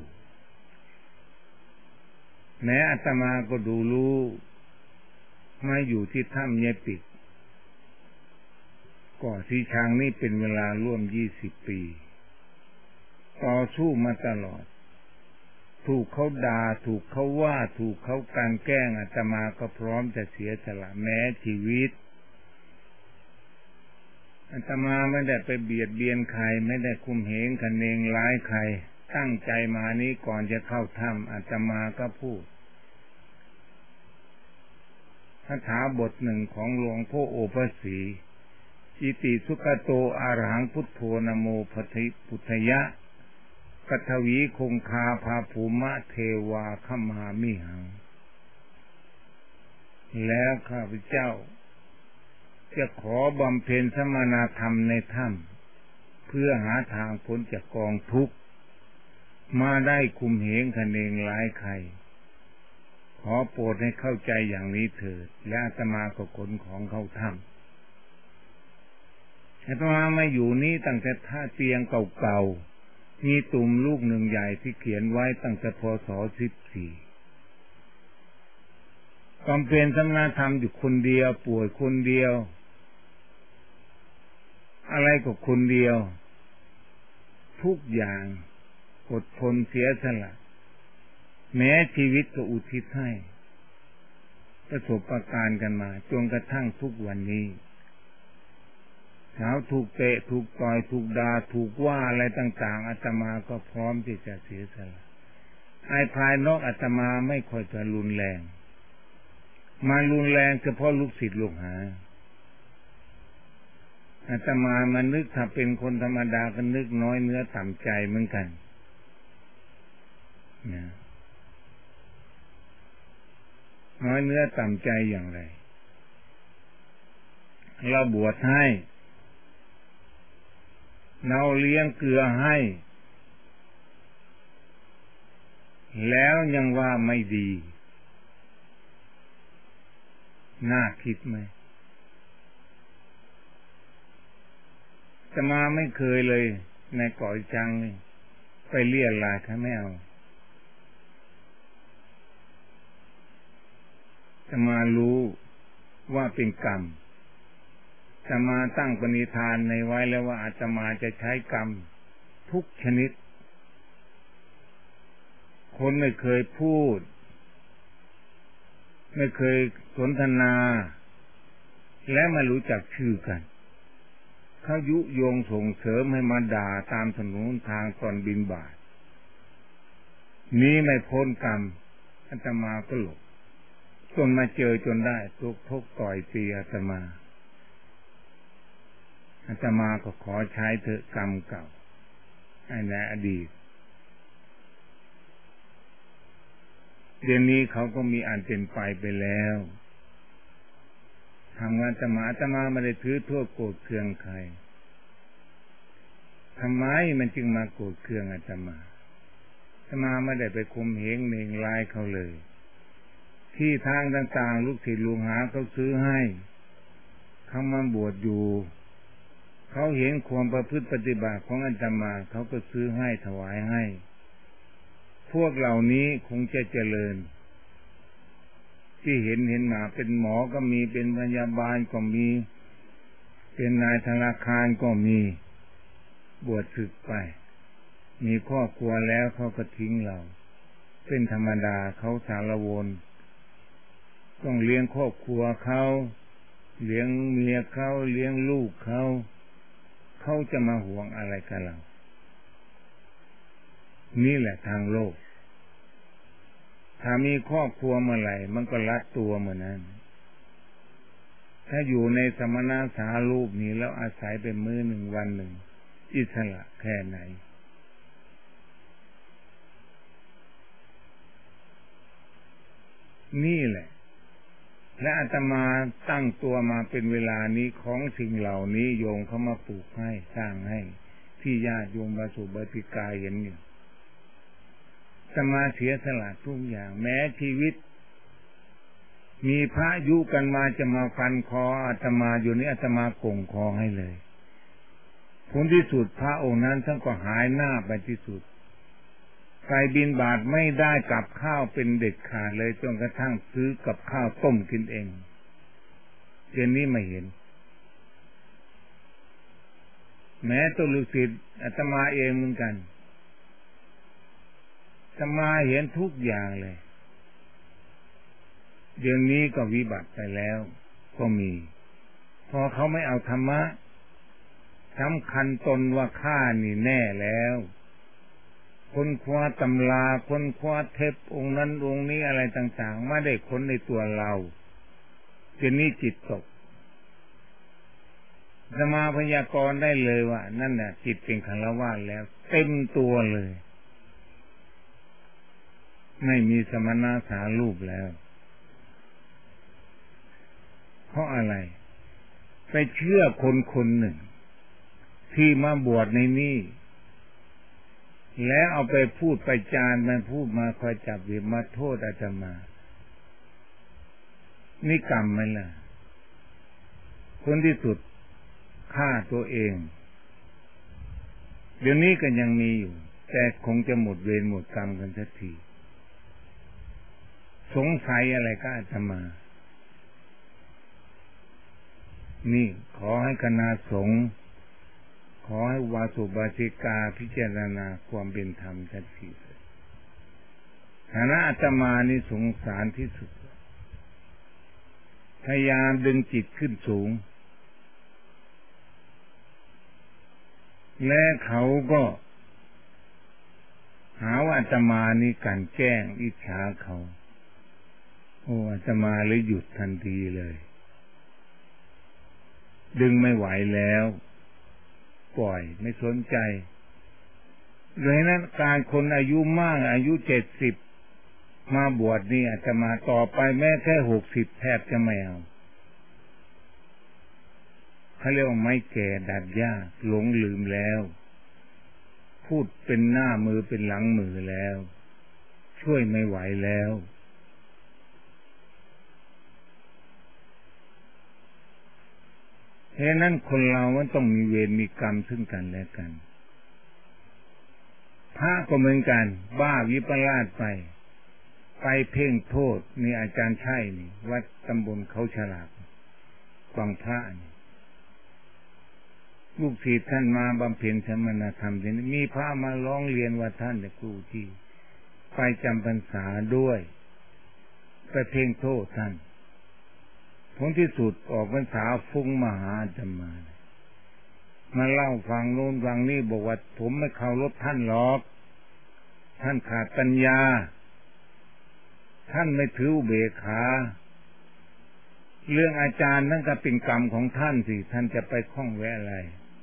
แม้อาตมาก็ดูรู้มาอยู่ที่ถ้ำเยปิกก่อที่ช้างนี่เป็นเวลาร่วม20 ปีต่อสู้มาตลอดถูกเขาด่าถูกเขาว่าถูกเขากลั่นแกล้งอาตมาก็พร้อมจะเสียสละแม้ชีวิตอาตมาไม่ได้ไปเบียดเบียนใครไม่ได้คุมเหงคะเนงร้ายใครตั้งใจมานี้ก่อนจะเข้าถ้ำอาตมาก็พูดคาถาบทหนึ่งของหลวงพ่อโอภสีอิติสุขโตอะระหังพุทโธนะโมพุทธยะกัทวีคงคาภาภูมะเทวาขมามิหังแล้วข้าพเจ้าจะขอบำเพ็ญสมณธรรมในถ้ำเพื่อหาทางพ้นจากกองทุกข์มาได้คุมเหงคะเนงร้ายใครขอโปรดให้เข้าใจอย่างนี้เถิดและอาตมาก็ขนของเข้าถ้ำอาตมามาอยู่นี้ตั้งแต่ท่าเตียงเก่าๆมีตุ่มลูกหนึ่งใหญ่ที่เขียนไว้ตั้งแต่พ.ศ. 14ความเป็นสมณธรรมอยู่คนเดียวป่วยคนเดียวอะไรก็คนเดียวทุกอย่างอดทนเสียสละแม้ชีวิตก็อุทิศให้ประสบการณ์กันมาจนกระทั่งทุกวันนี้เช้าถูกเตะถูกต่อยถูกด่าถูกว่าอะไรต่างๆอาตมาก็พร้อมที่จะเสียสละไอ้ภายนอกอาตมาไม่ค่อยจะรุนแรงมารุนแรงเฉพาะลูกศิษย์ลูกหาอาตมามันนึกถ้าเป็นคนธรรมดาก็นึกน้อยเนื้อต่ำใจเหมือนกันนะน้อยเนื้อต่ำใจอย่างไรเราบวชให้เราเลี้ยงเกลือให้แล้วยังว่าไม่ดีน่าคิดไหมอาตมาไม่เคยเลยในเกาะจังนี่ไปเรียกลาเขาไม่เอาอาตมารู้ว่าเป็นกรรมอาตมาตั้งปณิธานในไว้แล้วว่าอาตมาจะใช้กรรมทุกชนิดคนไม่เคยพูดไม่เคยสนทนาและไม่รู้จักชื่อกันเขายุยงส่งเสริมให้มาด่าตามถนนทางตอนบิณฑบาตนี้ไม่พ้นกรรมอาตมาก็หลบจนมาเจอจนได้ทุกต่อยตีอาตมาก็ขอใช้เถอะกรรมเก่าในอดีตเดี๋ยวนี้เขาก็มีอันเป็นไปแล้วทำงานอาตมาไม่ได้ถือโทษโกรธเคืองใครทำไมมันจึงมาโกรธเคืองอาตมาไม่ได้ไปข่มเหงเมงร้ายเขาเลยที่ทางต่างๆลูกศิษย์ลูกหาเขาซื้อให้เขามาบวชอยู่เขาเห็นความประพฤติปฏิบัติของอาตมาเขาก็ซื้อให้ถวายให้พวกเหล่านี้คงจะเจริญที่เห็นมาเป็นหมอก็มีเป็นพยาบาลก็มีเป็นนายธนาคารก็มีบวชศึกไปมีครอบครัวแล้วเขาก็ทิ้งเราเป็นธรรมดาเขาสารวนต้องเลี้ยงครอบครัวเขาเลี้ยงเมียเขาเลี้ยงลูกเขาจะมาห่วงอะไรกับเรานี่แหละทางโลกถ้ามีครอบครัวเมื่อไหร่มันก็รัดตัวเหมือนนั้นถ้าอยู่ในสมณะสารูปนี้แล้วอาศัยเป็นมื้อหนึ่งวันหนึ่งอิสระแค่ไหนนี่แหละและอาตมาตั้งตัวมาเป็นเวลานี้ของสิ่งเหล่านี้โยมเขามาปลูกให้สร้างให้ที่ญาติโยมบาสุบติกายเห็นอยู่อาตมาเสียสละทุกอย่างแม้ชีวิตมีพระยุกันมาจะมาฟันคออาตมาอยู่นี่อาตมาโก่งคอให้เลยผลที่สุดพระองค์นั้นท่านก็หายหน้าไปที่สุดใครบิณฑบาตไม่ได้กับข้าวเป็นเด็ดขาดเลยจนกระทั่งซื้อกับข้าวต้มกินเองเดี๋ยวนี้ไม่เห็นแม้ตัวลูกศิษย์อาตมาเองเหมือนกันอาตมาเห็นทุกอย่างเลยเดี๋ยวนี้ก็วิบัติไปแล้วก็มีพอเขาไม่เอาธรรมะสำคัญตนว่าข้านี่แน่แล้วค้นคว้าตำราค้นคว้าเทพองค์นั้นองค์นี้อะไรต่างๆไม่ได้ค้นในตัวเราทีนี้จิตตกสมาพยากรณ์ได้เลยว่านั่นน่ะจิตเป็นฆราวาสแล้วเต็มตัวเลยไม่มีสมณะสารูปแล้วเพราะอะไรไปเชื่อคนคนหนึ่งที่มาบวชในนี้แล้วเอาไปพูดไปจานมาพูดมาคอยจับวิมาโทษอาตมานี่กรรมไหมล่ะคนที่สุดฆ่าตัวเองเดี๋ยวนี้ก็ยังมีอยู่แต่คงจะหมดเวรหมดกรรมกันสักทีสงสัยอะไรก็อาตมานี่ขอให้คณะสงฆ์ขอให้วาสุบาสิกาพิจารณาความเป็นธรรมสักทีฐานะอาตมานี่สงสารที่สุดพยายามดึงจิตขึ้นสูงและเขาก็หาว่าอาตมานี่กันแกล้งอิจฉาเขาโอ้อาตมาเลยหยุดทันทีเลยดึงไม่ไหวแล้วปล่อยไม่สนใจเลยนั้นการคนอายุมากอายุ70มาบวชนี่อาตมาต่อไปแม้แค่60แทบจะไม่เอาเขาเรียกว่าไม่แก่ดัดยากหลงลืมแล้วพูดเป็นหน้ามือเป็นหลังมือแล้วช่วยไม่ไหวแล้วเพราะนั้นคนเรามันต้องมีเวรมีกรรมซึ่งกันและกันพระก็เหมือนกันบ้าวิปลาสไปเพ่งโทษนี่อาจารย์ใช่นี่วัดตำบลเขาฉลาดฟังพระนี่ลูกศิษย์ท่านมาบำเพ็ญสมณธรรมทีนี้มีพระมาร้องเรียนว่าท่านเนี่ยครูที่ไปจำพรรษาด้วยไปเพ่งโทษท่านผลที่สุดออกพรรษาฟุ้งมาหาอาตมาเล่าฟังโน้นฟังนี่บอกว่าผมไม่เคารพท่านหรอกท่านขาดปัญญาท่านไม่ถืออุเบกขาเรื่องอาจารย์นั่นก็เป็นกรรมของท่านสิท่านจะไปข้องแวะอะไร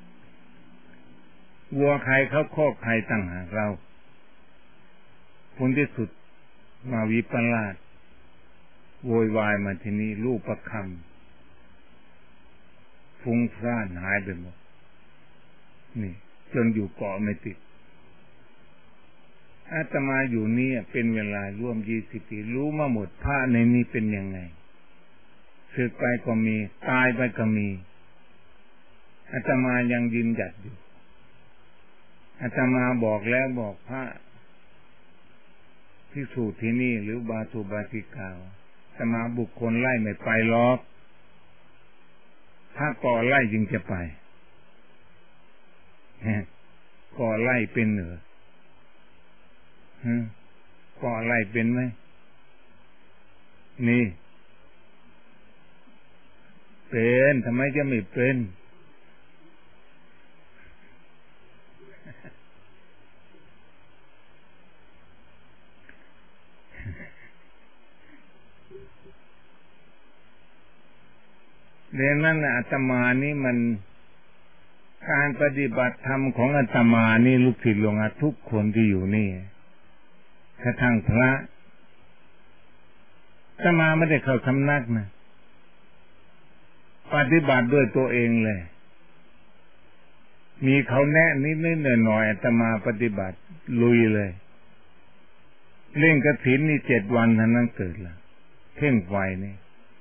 วัวใครเขาคอกใครต่างหากเราผลที่สุดมาวิปลาสโวยวายมาที่นี่รูปประคำฟุ้งซ่านหายไปหมดนี่จนอยู่เกาะไม่ติดอาตมาอยู่นี่เป็นเวลาร่วม20 ปีรู้มาหมดพระในนี้เป็นยังไงสึกไปก็มีตายไปก็มีอาตมายังยืนหยัดอยู่อาตมาบอกแล้วบอกพระภิกษุที่นี่หรือบาสุบาสิกาอาตมาบุคคลไล่ไม่ไปหรอกถ้าก่อไล่จึงจะไปก่อไล่เป็นเหรอก่อไล่เป็นไหมนี่เป็นทำไมจะไม่เป็นเรื่องนั้นอาตมานี่มันการปฏิบัติธรรมของอาตมานี่ลูกศิษย์หลวงอาทุกคนที่อยู่นี่กระทั่งพระอาตมาไม่ได้เข้าสำนักนะปฏิบัติด้วยตัวเองเลยมีเขาแนะนิดๆหน่อยๆอาตมาปฏิบัติลุยเลยเล่นกฐินนี่7 วันเท่านั้นเกิดละเพ่งไฟนี่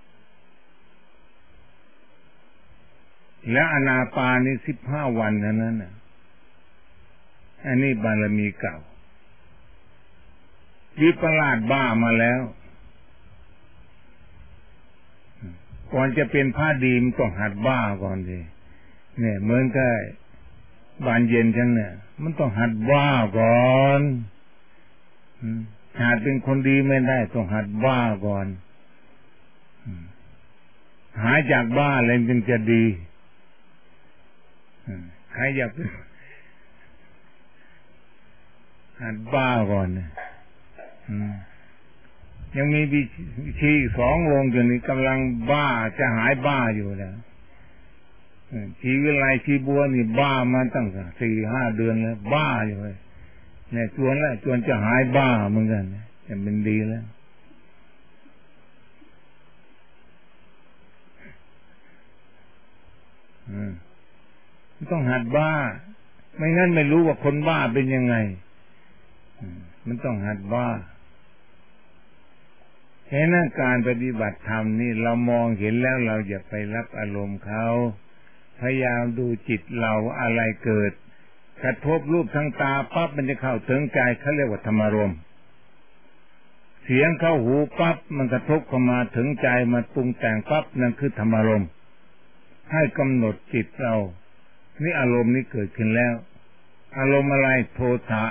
แล้วอนาปานนี่15 วันเท่านั้นน่ะอันนี้บารมีเก่าวิปลาสบ้ามาแล้วก่อนจะเป็นพระดีมันต้องหัดบ้าก่อนสิเนี่ยเหมือนกับบานเย็นจังเนี่ยมันต้องหัดบ้าก่อนหัดเป็นคนดีไม่ได้ต้องหัดบ้าก่อนหายจากบ้าเลยจึงจะดีใครอยากหัดบ้าก่อนนะยังมีวิธี2 องค์อยู่นี้กำลังบ้าจะหายบ้าอยู่แล้วชีวิไลชีบัวนี่บ้ามาตั้ง4-5 เดือนแล้วบ้าอยู่เลยเนี่ยจวนจะหายบ้าเหมือนกันแต่เป็นดีแล้วต้องหัดบ้าไม่งั้นไม่รู้ว่าคนบ้าเป็นยังไงมันต้องหัดบ้าแค่นั้นการปฏิบัติธรรมนี่เรามองเห็นแล้วเราอย่าไปรับอารมณ์เขาพยายามดูจิตเราอะไรเกิดกระทบรูปทางตาปั๊บมันจะเข้าถึงใจเขาเรียกว่าธรรมารมณ์เสียงเข้าหูปั๊บมันกระทบเข้ามาถึงใจมาปรุงแต่งปั๊บนั่นคือธรรมารมณ์ให้กำหนดจิตเรานี่อารมณ์นี้เกิดขึ้นแล้วอารมณ์อะไรโทสะ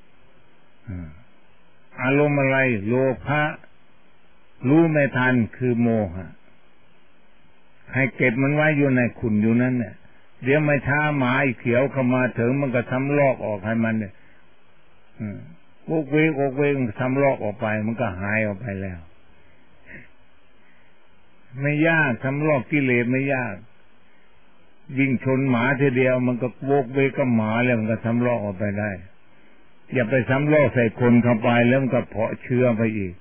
อารมณ์อะไรโลภะรู้ไม่ทันคือโมหะให้เก็บมันไว้อยู่ในขุ่นอยู่นั้นเนี่ยเดี๋ยวไม่ช้าหมาเขียวเข้ามาถึงมันก็ทำลอกออกให้มันเนี่ยโวกเวกทำลอกออกไปมันก็หายออกไปแล้วไม่ยากทำลอกกิเลสไม่ยากวิ่งชนหมาทีเดียวมันก็โวกเวกกับหมาแล้วมันก็ทำลอกออกไปได้อย่าไปทำลอกใส่คนเข้าไปแล้วมันก็เพาะเชื้อไปอีก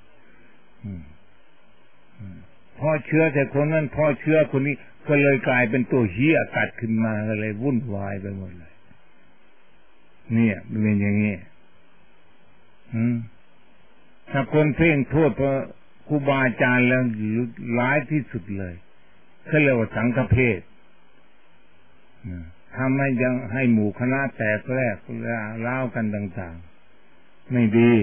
พอเชื้อแต่คนนั้นพอเชื้อคนนี้ก็เลยกลายเป็นตัวเหี้ยกัดขึ้นมาก็เลยวุ่นวายไปหมดเลยเนี่ยมันเป็นอย่างนี้ถ้าคนเพ่งโทษพระครูบาอาจารย์แล้วร้ายที่สุดเลยเขาเรียกว่าสังฆเพศทำให้ยังให้หมู่คณะแตกแยกล้าวกันต่างๆไม่ดี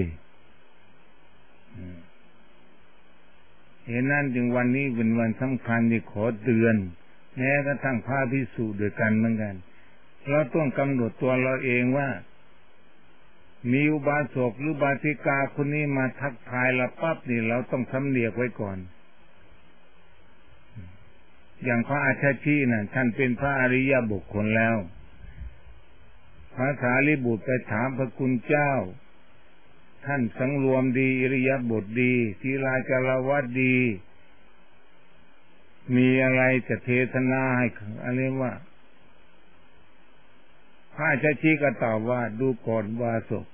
เห็นนั่นจึงวันนี้เป็นวันสำคัญที่ขอเตือนแม้กระทั่งพระภิกษุด้วยกันเหมือนกันเราต้องกำหนดตัวเราเองว่ามีอุบาสกหรือบาสิกาคนนี้มาทักทายเราปั๊บนี่เราต้องสำเนียกไว้ก่อนอย่างพระอาชาชีน่ะท่านเป็นพระอริยบุคคลแล้วพระสารีบุตรไปถามพระคุณเจ้าท่านสังรวมดีอิริยาบถดีศีลาจารวัตดีมีอะไรจะเทศนาให้อะไรว่าพระอาชาชีก็ตอบว่าดูก่อนวาสก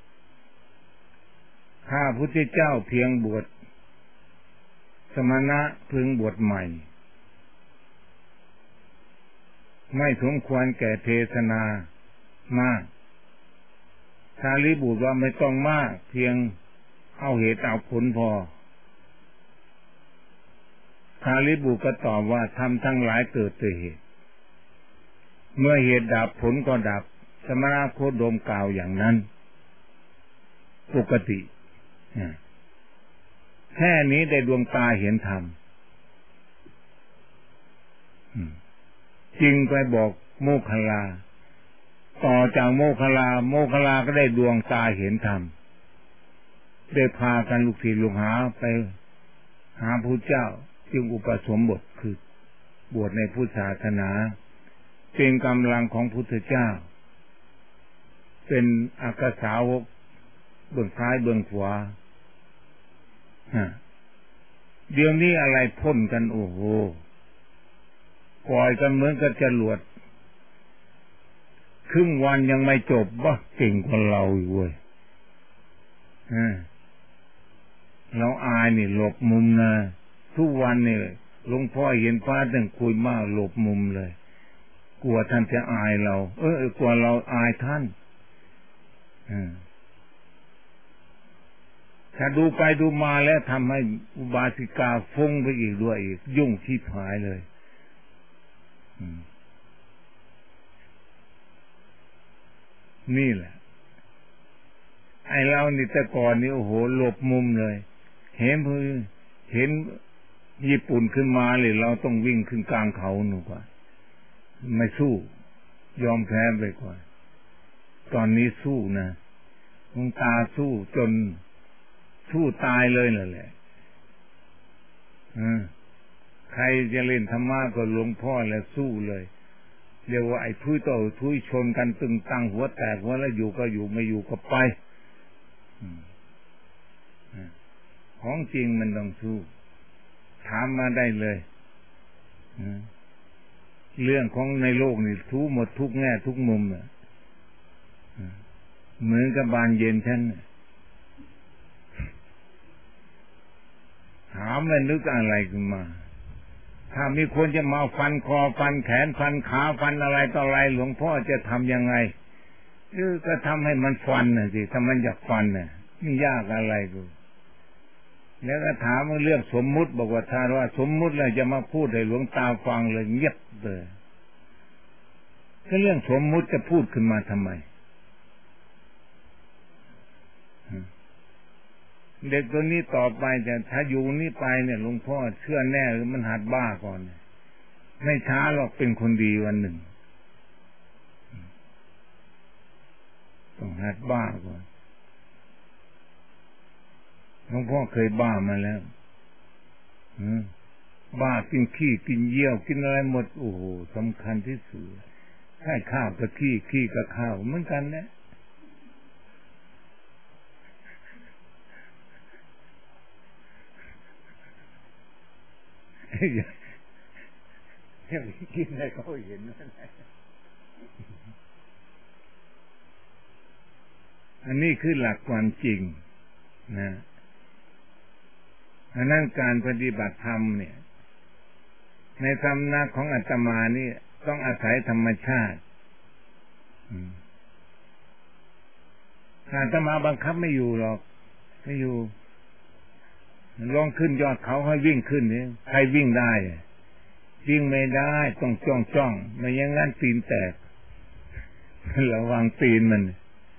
ข้าพุทธเจ้าเพียงบวชสมณะพึงบวชใหม่ไม่สมควรแก่เทศนามากสารีบุตรว่าไม่ต้องมากเพียงเอาเหตุเอาผลพอสารีบุตรก็ตอบว่าทำทั้งหลายเกิดแต่เหตุเมื่อเหตุดับผลก็ดับสมณะโคดมกล่าวอย่างนั้นปกติแค่นี้ได้ดวงตาเห็นธรรมจึงไปบอกโมคคัลลาต่อจากโมคคัลลาก็ได้ดวงตาเห็นธรรมได้พากันลูกศิษย์ลูกหาไปหาพระเจ้าจึงอุปสมบทคือบวชในพุทธศาสนาเป็นกำลังของพุทธเจ้าเป็นอัครสาวกเบื้องซ้ายเบื้องขวาเดี๋ยวนี้อะไรพ่นกันโอ้โหปล่อยกันเหมือนกับจรวดครึ่งวันยังไม่จบบ้าเก่งกว่าเราอีกเว้ยเราอายนี่หลบมุมนะทุกวันนี่หลวงพ่อเห็นพระตั้งคุยมากหลบมุมเลยกลัวท่านจะอายเรากลัวเราอายท่านถ้าดูไปดูมาแล้วทำให้อุบาสิกาฟุ้งไปอีกด้วยอีกยุ่งที่หายเลยนี่แหละไอ้เรานี่แต่ก่อนนี่โอ้โหหลบมุมเลยเห็นญี่ปุ่นขึ้นมาเลยเราต้องวิ่งขึ้นกลางเขาหนูกว่าไม่สู้ยอมแพ้ไปก่อนตอนนี้สู้นะหลวงตาสู้จนสู้ตายเลยนั่นแหละใครจะเล่นธรรมะก็หลวงพ่อแล้วสู้เลยเรียกว่าไอ้ทุยต่อทุยชนกันตึงตังหัวแตกหัวแล้วอยู่ก็อยู่ไม่อยู่ก็ไปของจริงมันต้องสู้ถามมาได้เลยเรื่องของในโลกนี่ทุกหมดทุกแง่ทุกมุมเหมือนกับบานเย็นฉันถามมันนึกอะไรขึ้นมาถ้ามีคนจะมาฟันคอฟันแขนฟันขาฟันอะไรต่ออะไรหลวงพ่อจะทำยังไงก็ทำให้มันฟันน่ะสิถ้ามันอยากฟันน่ะไม่ยากอะไรกูแล้วก็ถามเรื่องสมมุติบอกว่าถ้าว่าสมมุติแล้วจะมาพูดให้หลวงตาฟังเลยเงียบเลยก็เรื่องสมมุติจะพูดขึ้นมาทำไมเด็กตัวนี้ต่อไปแต่ถ้าอยู่นี่ไปเนี่ยหลวงพ่อเชื่อแน่หรือมันหัดบ้าก่อนไม่ช้าหรอกเป็นคนดีวันหนึ่งต้องหัดบ้าก่อนหลวงพ่อเคยบ้ามาแล้วบ้ากินขี้กินเยี่ยวกินอะไรหมดโอ้โหสำคัญที่สุดให้ข้าวกับขี้ขี้กับข้าวเหมือนกันนะยังกินอะไรเขาเห็นอันนี้คือหลักความจริงนะอันนั้นการปฏิบัติธรรมเนี่ยในธรรมะของอาตมานี่ต้องอาศัยธรรมชาติอาตมาบังคับไม่อยู่หรอกไม่อยู่ลองขึ้นยอดเขาให้วิ่งขึ้นนี่ใครวิ่งได้วิ่งไม่ได้ต้องจ้องไม่อย่างนั้นตีนแตกระวังตีนมัน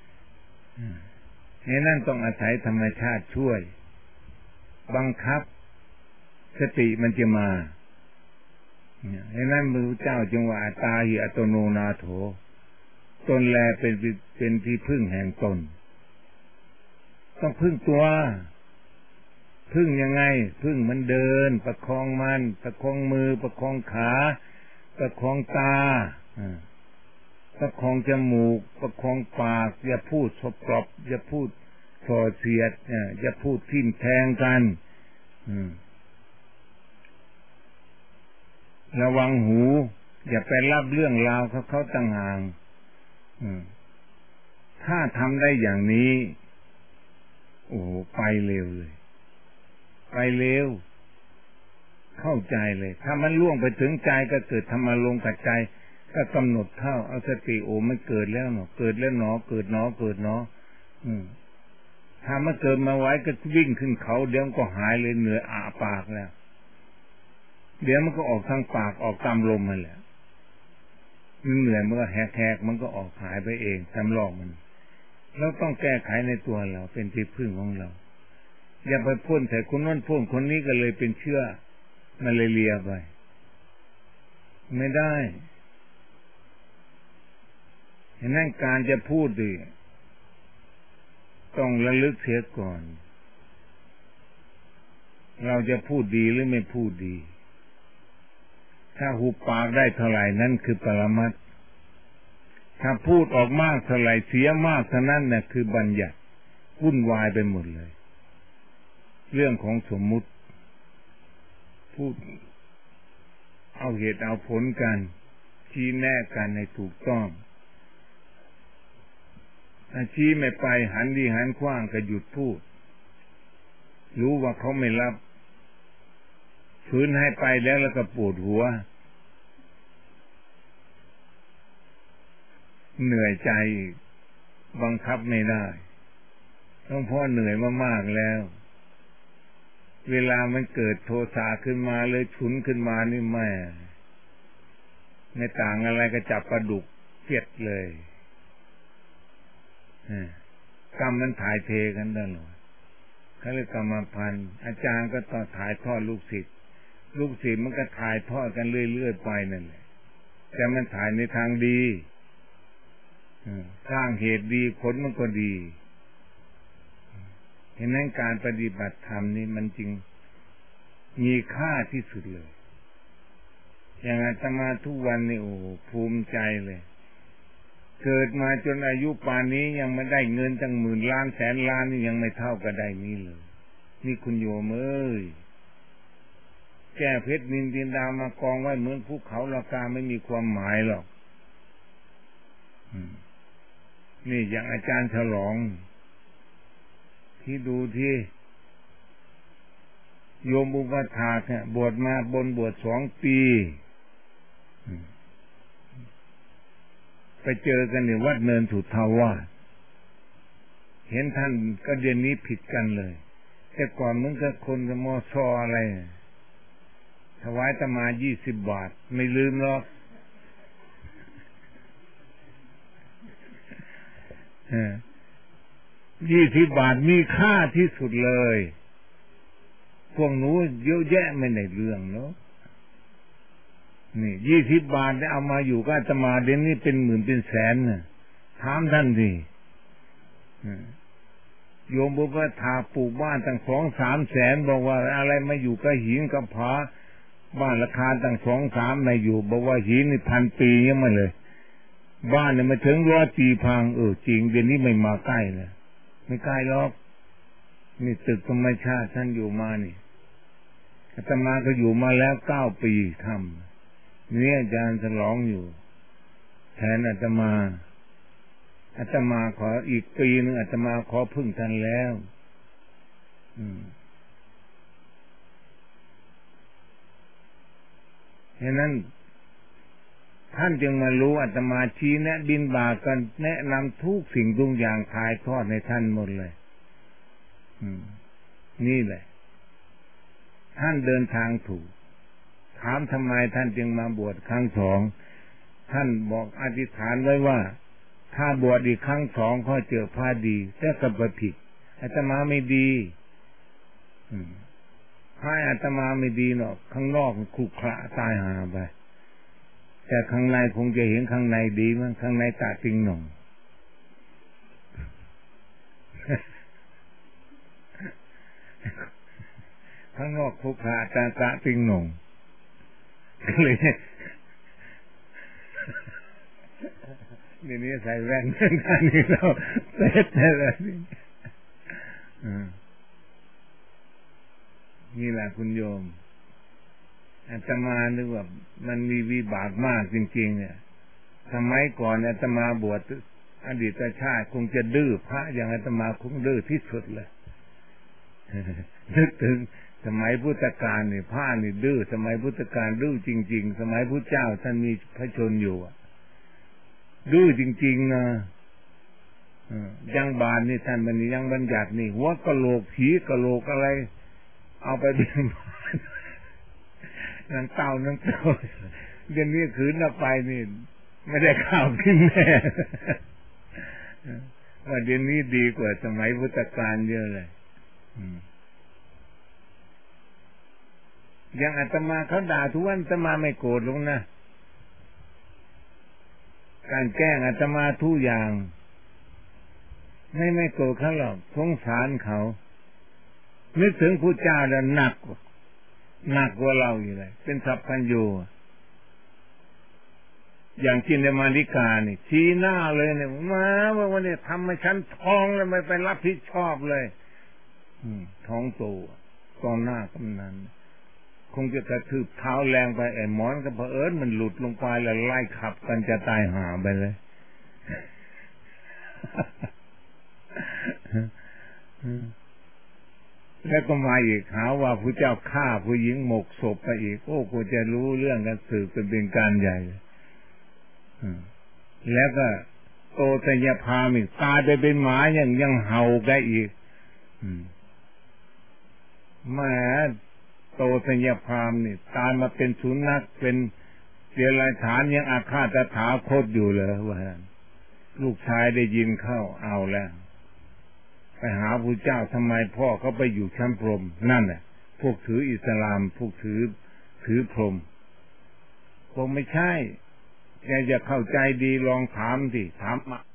นี่นั่นต้องอาศัยธรรมชาติช่วยบังคับสติมันจะมานี่นั่นพระพุทธเจ้าจึงว่าอัตตาหิอัตโนนาโถตนแลเป็นที่พึ่งแห่งตนต้องพึ่งตัวพึ่งยังไงพึ่งมันเดินประคองมันประคองมือประคองขาประคองตาประคองจมูกประคองปากอย่าพูดสกปรกอย่าพูดส่อเสียดอย่าพูดทิ่มแทงกันระวังหูอย่าไปรับเรื่องราวเขาต่างหากถ้าทำได้อย่างนี้โอ้ไปเร็วเลยไปเร็วเข้าใจเลยถ้ามันล่วงไปถึงใจก็เกิดธรรมารมณ์กับใจก็กำหนดเข้าเอาสติโอ้มันเกิดแล้วเนาะเกิดแล้วเนาะเกิดเนาะเกิดเนาะถ้ามันเกิดมาไว้ก็วิ่งขึ้นเขาเดี๋ยวก็หายเลยเหนื่อยอาปากแล้วเดี๋ยวมันก็ออกทางปากออกตามลมมันแหละมันเหนื่อยมันก็แหกมันก็ออกหายไปเองจำลองมันเราต้องแก้ไขในตัวเราเป็นที่พึ่งของเราอย่าไปพ่นใส่คนนั้นพ่นคนนี้ก็เลยเป็นเชื้อมาเลเรียไปไม่ได้ฉะนั้นการจะพูดดีต้องระลึกเสียก่อนเราจะพูดดีหรือไม่พูดดีถ้าหุบปากได้เท่าไหร่นั่นคือปรมัตถ์ถ้าพูดออกมากเท่าไหร่เสียมากเท่านั้นน่ะคือบัญญัติวุ่นวายไปหมดเลยเรื่องของสมมุติพูดเอาเหตุเอาผลกันชี้แนะกันให้ถูกต้องถ้าชี้ไม่ไปหันดีหันขว้างก็หยุดพูดรู้ว่าเขาไม่รับฝืนให้ไปแล้วก็ปวดหัวเหนื่อยใจบังคับไม่ได้หลวงพ่อเหนื่อยมากๆแล้วเวลามันเกิดโทสะขึ้นมาเลยฉุนขึ้นมานี่ไม่ต่างอะไรก็จับปลาดุกเพียดเลยกรรมมันถ่ายเทกันตลอดเขาเรียกกรรมพันธุ์อาจารย์ก็ต่อถ่ายทอดลูกศิษย์มันก็ถ่ายทอดกันเรื่อยๆไปนั่นแหละแต่มันถ่ายในทางดีสร้างเหตุดีผลมันก็ดีเห็นนั้นการปฏิบัติธรรมนี่มันจริงมีค่าที่สุดเลยอย่างอาตมาทุกวันนี่โอ้ภูมิใจเลยเกิดมาจนอายุป่านนี้ยังไม่ได้เงินตั้งหมื่นล้านแสนล้านนี่ยังไม่เท่ากับได้นี้เลยนี่คุณโยมเอ้ยแก้เพชรนินดินดาวมากองไว้เหมือนภูเขาราคาไม่มีความหมายหรอกนี่อย่างอาจารย์ฉลองที่ดูที่โยมอุปถากเนี่ยบวชมาบวช2 ปีไปเจอกันในวัดเนินสุทาวาสเห็นท่านก็เดี๋ยวนี้ผิดกันเลยแต่ก่อนมึงก็คนจะมอซออะไรถวายอาตมา20 บาทไม่ลืมหรอก20 บาทมีค่าที่สุดเลยพวกหนูเยอะแยะไม่ได้เรื่องเนาะนี่20 บาทได้เอามาอยู่ก็อาตมาเดี๋ยวนี้เป็นหมื่นเป็นแสนน่ะถามท่านดิโยมบอกว่าทาปลูกบ้านตั้ง 2-3 แสนบอกว่าอะไรมาอยู่กับหินกับผาบ้านราคาตั้ง 2-3ไม่อยู่บอกว่าหินนี่1,000 ปียังไม่เลยบ้านเนี่ยมาถึง100 ปีพังจริงเดี๋ยวนี้ไม่มาใกล้เลยไม่ใกล้หรอกนี่ตึกธรรมชาติท่านอยู่มานี่อาตมาก็อยู่มาแล้ว9 ปีทำนี่อาจารย์ฉลองอยู่แทนอาตมาขออีกปีนึงอาตมาขอพึ่งท่านแล้วฉะนั้นท่านจึงมารู้อาตมาชี้แนะบิณฑบาตกันแนะนำทุกสิ่งทุกอย่างถ่ายทอดในท่านหมดเลยนี่แหละท่านเดินทางถูกถามทำไมท่านจึงมาบวชครั้ง 2ท่านบอกอธิษฐานไว้ว่าถ้าบวชอีกครั้ง 2ก็เจอพระดีแต่กับผิดอาตมาไม่ดีพระอาตมาไม่ดีหรอกข้างนอกขรุขระตายหาไปแต่ข้างในคงจะเห็นข้างในดีมั้งข้างในตาติงหน่องข้างนอกขรุขระตาติงหน่องเลยนี่ใส่แว่นนั่นนี่เราเสร็จแล้วนี่แหละคุณโยมอาตมานึกว่ามันมีวิบากมากจริงๆเนี่ยสมัยก่อนอาตมาบวชอดีตชาติคงจะดื้อพระอย่างอาตมาคงดื้อที่สุดเลยนึกถึงสมัยพุทธกาลนี่พระนี่ดื้อสมัยพุทธกาลดื้อจริงๆสมัยพุทธเจ้าท่านมีพระชนอยู่ดื้อจริงๆนะยังบานนี่ท่านมันยังบัญญัตินี่หัวกะโหลกผีกะโหลกอะไรเอาไปเป็นนั่นเต่าเดี๋ยวนี้ขืนเอาไปนี่ไม่ได้ข้าวกินแน่ว่าเดี๋ยวนี้ดีกว่าสมัยพุทธกาลเยอะเลยอย่างอาตมาเขาด่าทุกวันอาตมาไม่โกรธลงนะการแกล้งอาตมาทุกอย่างไม่โกรธเขาหรอกสงสารเขานึกถึงพระเจ้าแล้วหนักกว่าเราอยู่เลยเป็นสัพพัญญูอย่างจินเดมาริกานี่ชี้หน้าเลยเนี่ยมาว่าวันนี้ทำให้ฉันท้องแล้วไม่ไปรับผิดชอบเลยท้องโตตอนหน้ากำนันคงจะกระทืบเท้าแรงไปไอ้หมอนก็เผอิญมันหลุดลงไปแล้วไล่ขับกันจะตายหาไปเลยแล้วก็มาอีกหาว่าพระเจ้าฆ่าผู้หญิงหมกศพไปอีกโอ้กูจะรู้เรื่องกันสืบเป็นการใหญ่แล้วก็โตตัญญพามอีกตายไปเป็นหมายังเห่าได้อีกแม่โตตัญญพามนี่ตายมาเป็นสุนัขเป็นเดรัจฉานยังอาฆาตถาคตอยู่เลยว่าลูกชายได้ยินเข้าเอาแล้วไปหาพระเจ้าทำไมพ่อเขาไปอยู่ชั้นพรหมนั่นแหละพวกถืออิสลามพวกถือพรหมคงไม่ใช่แกจะเข้าใจดีลองถามสิถามมา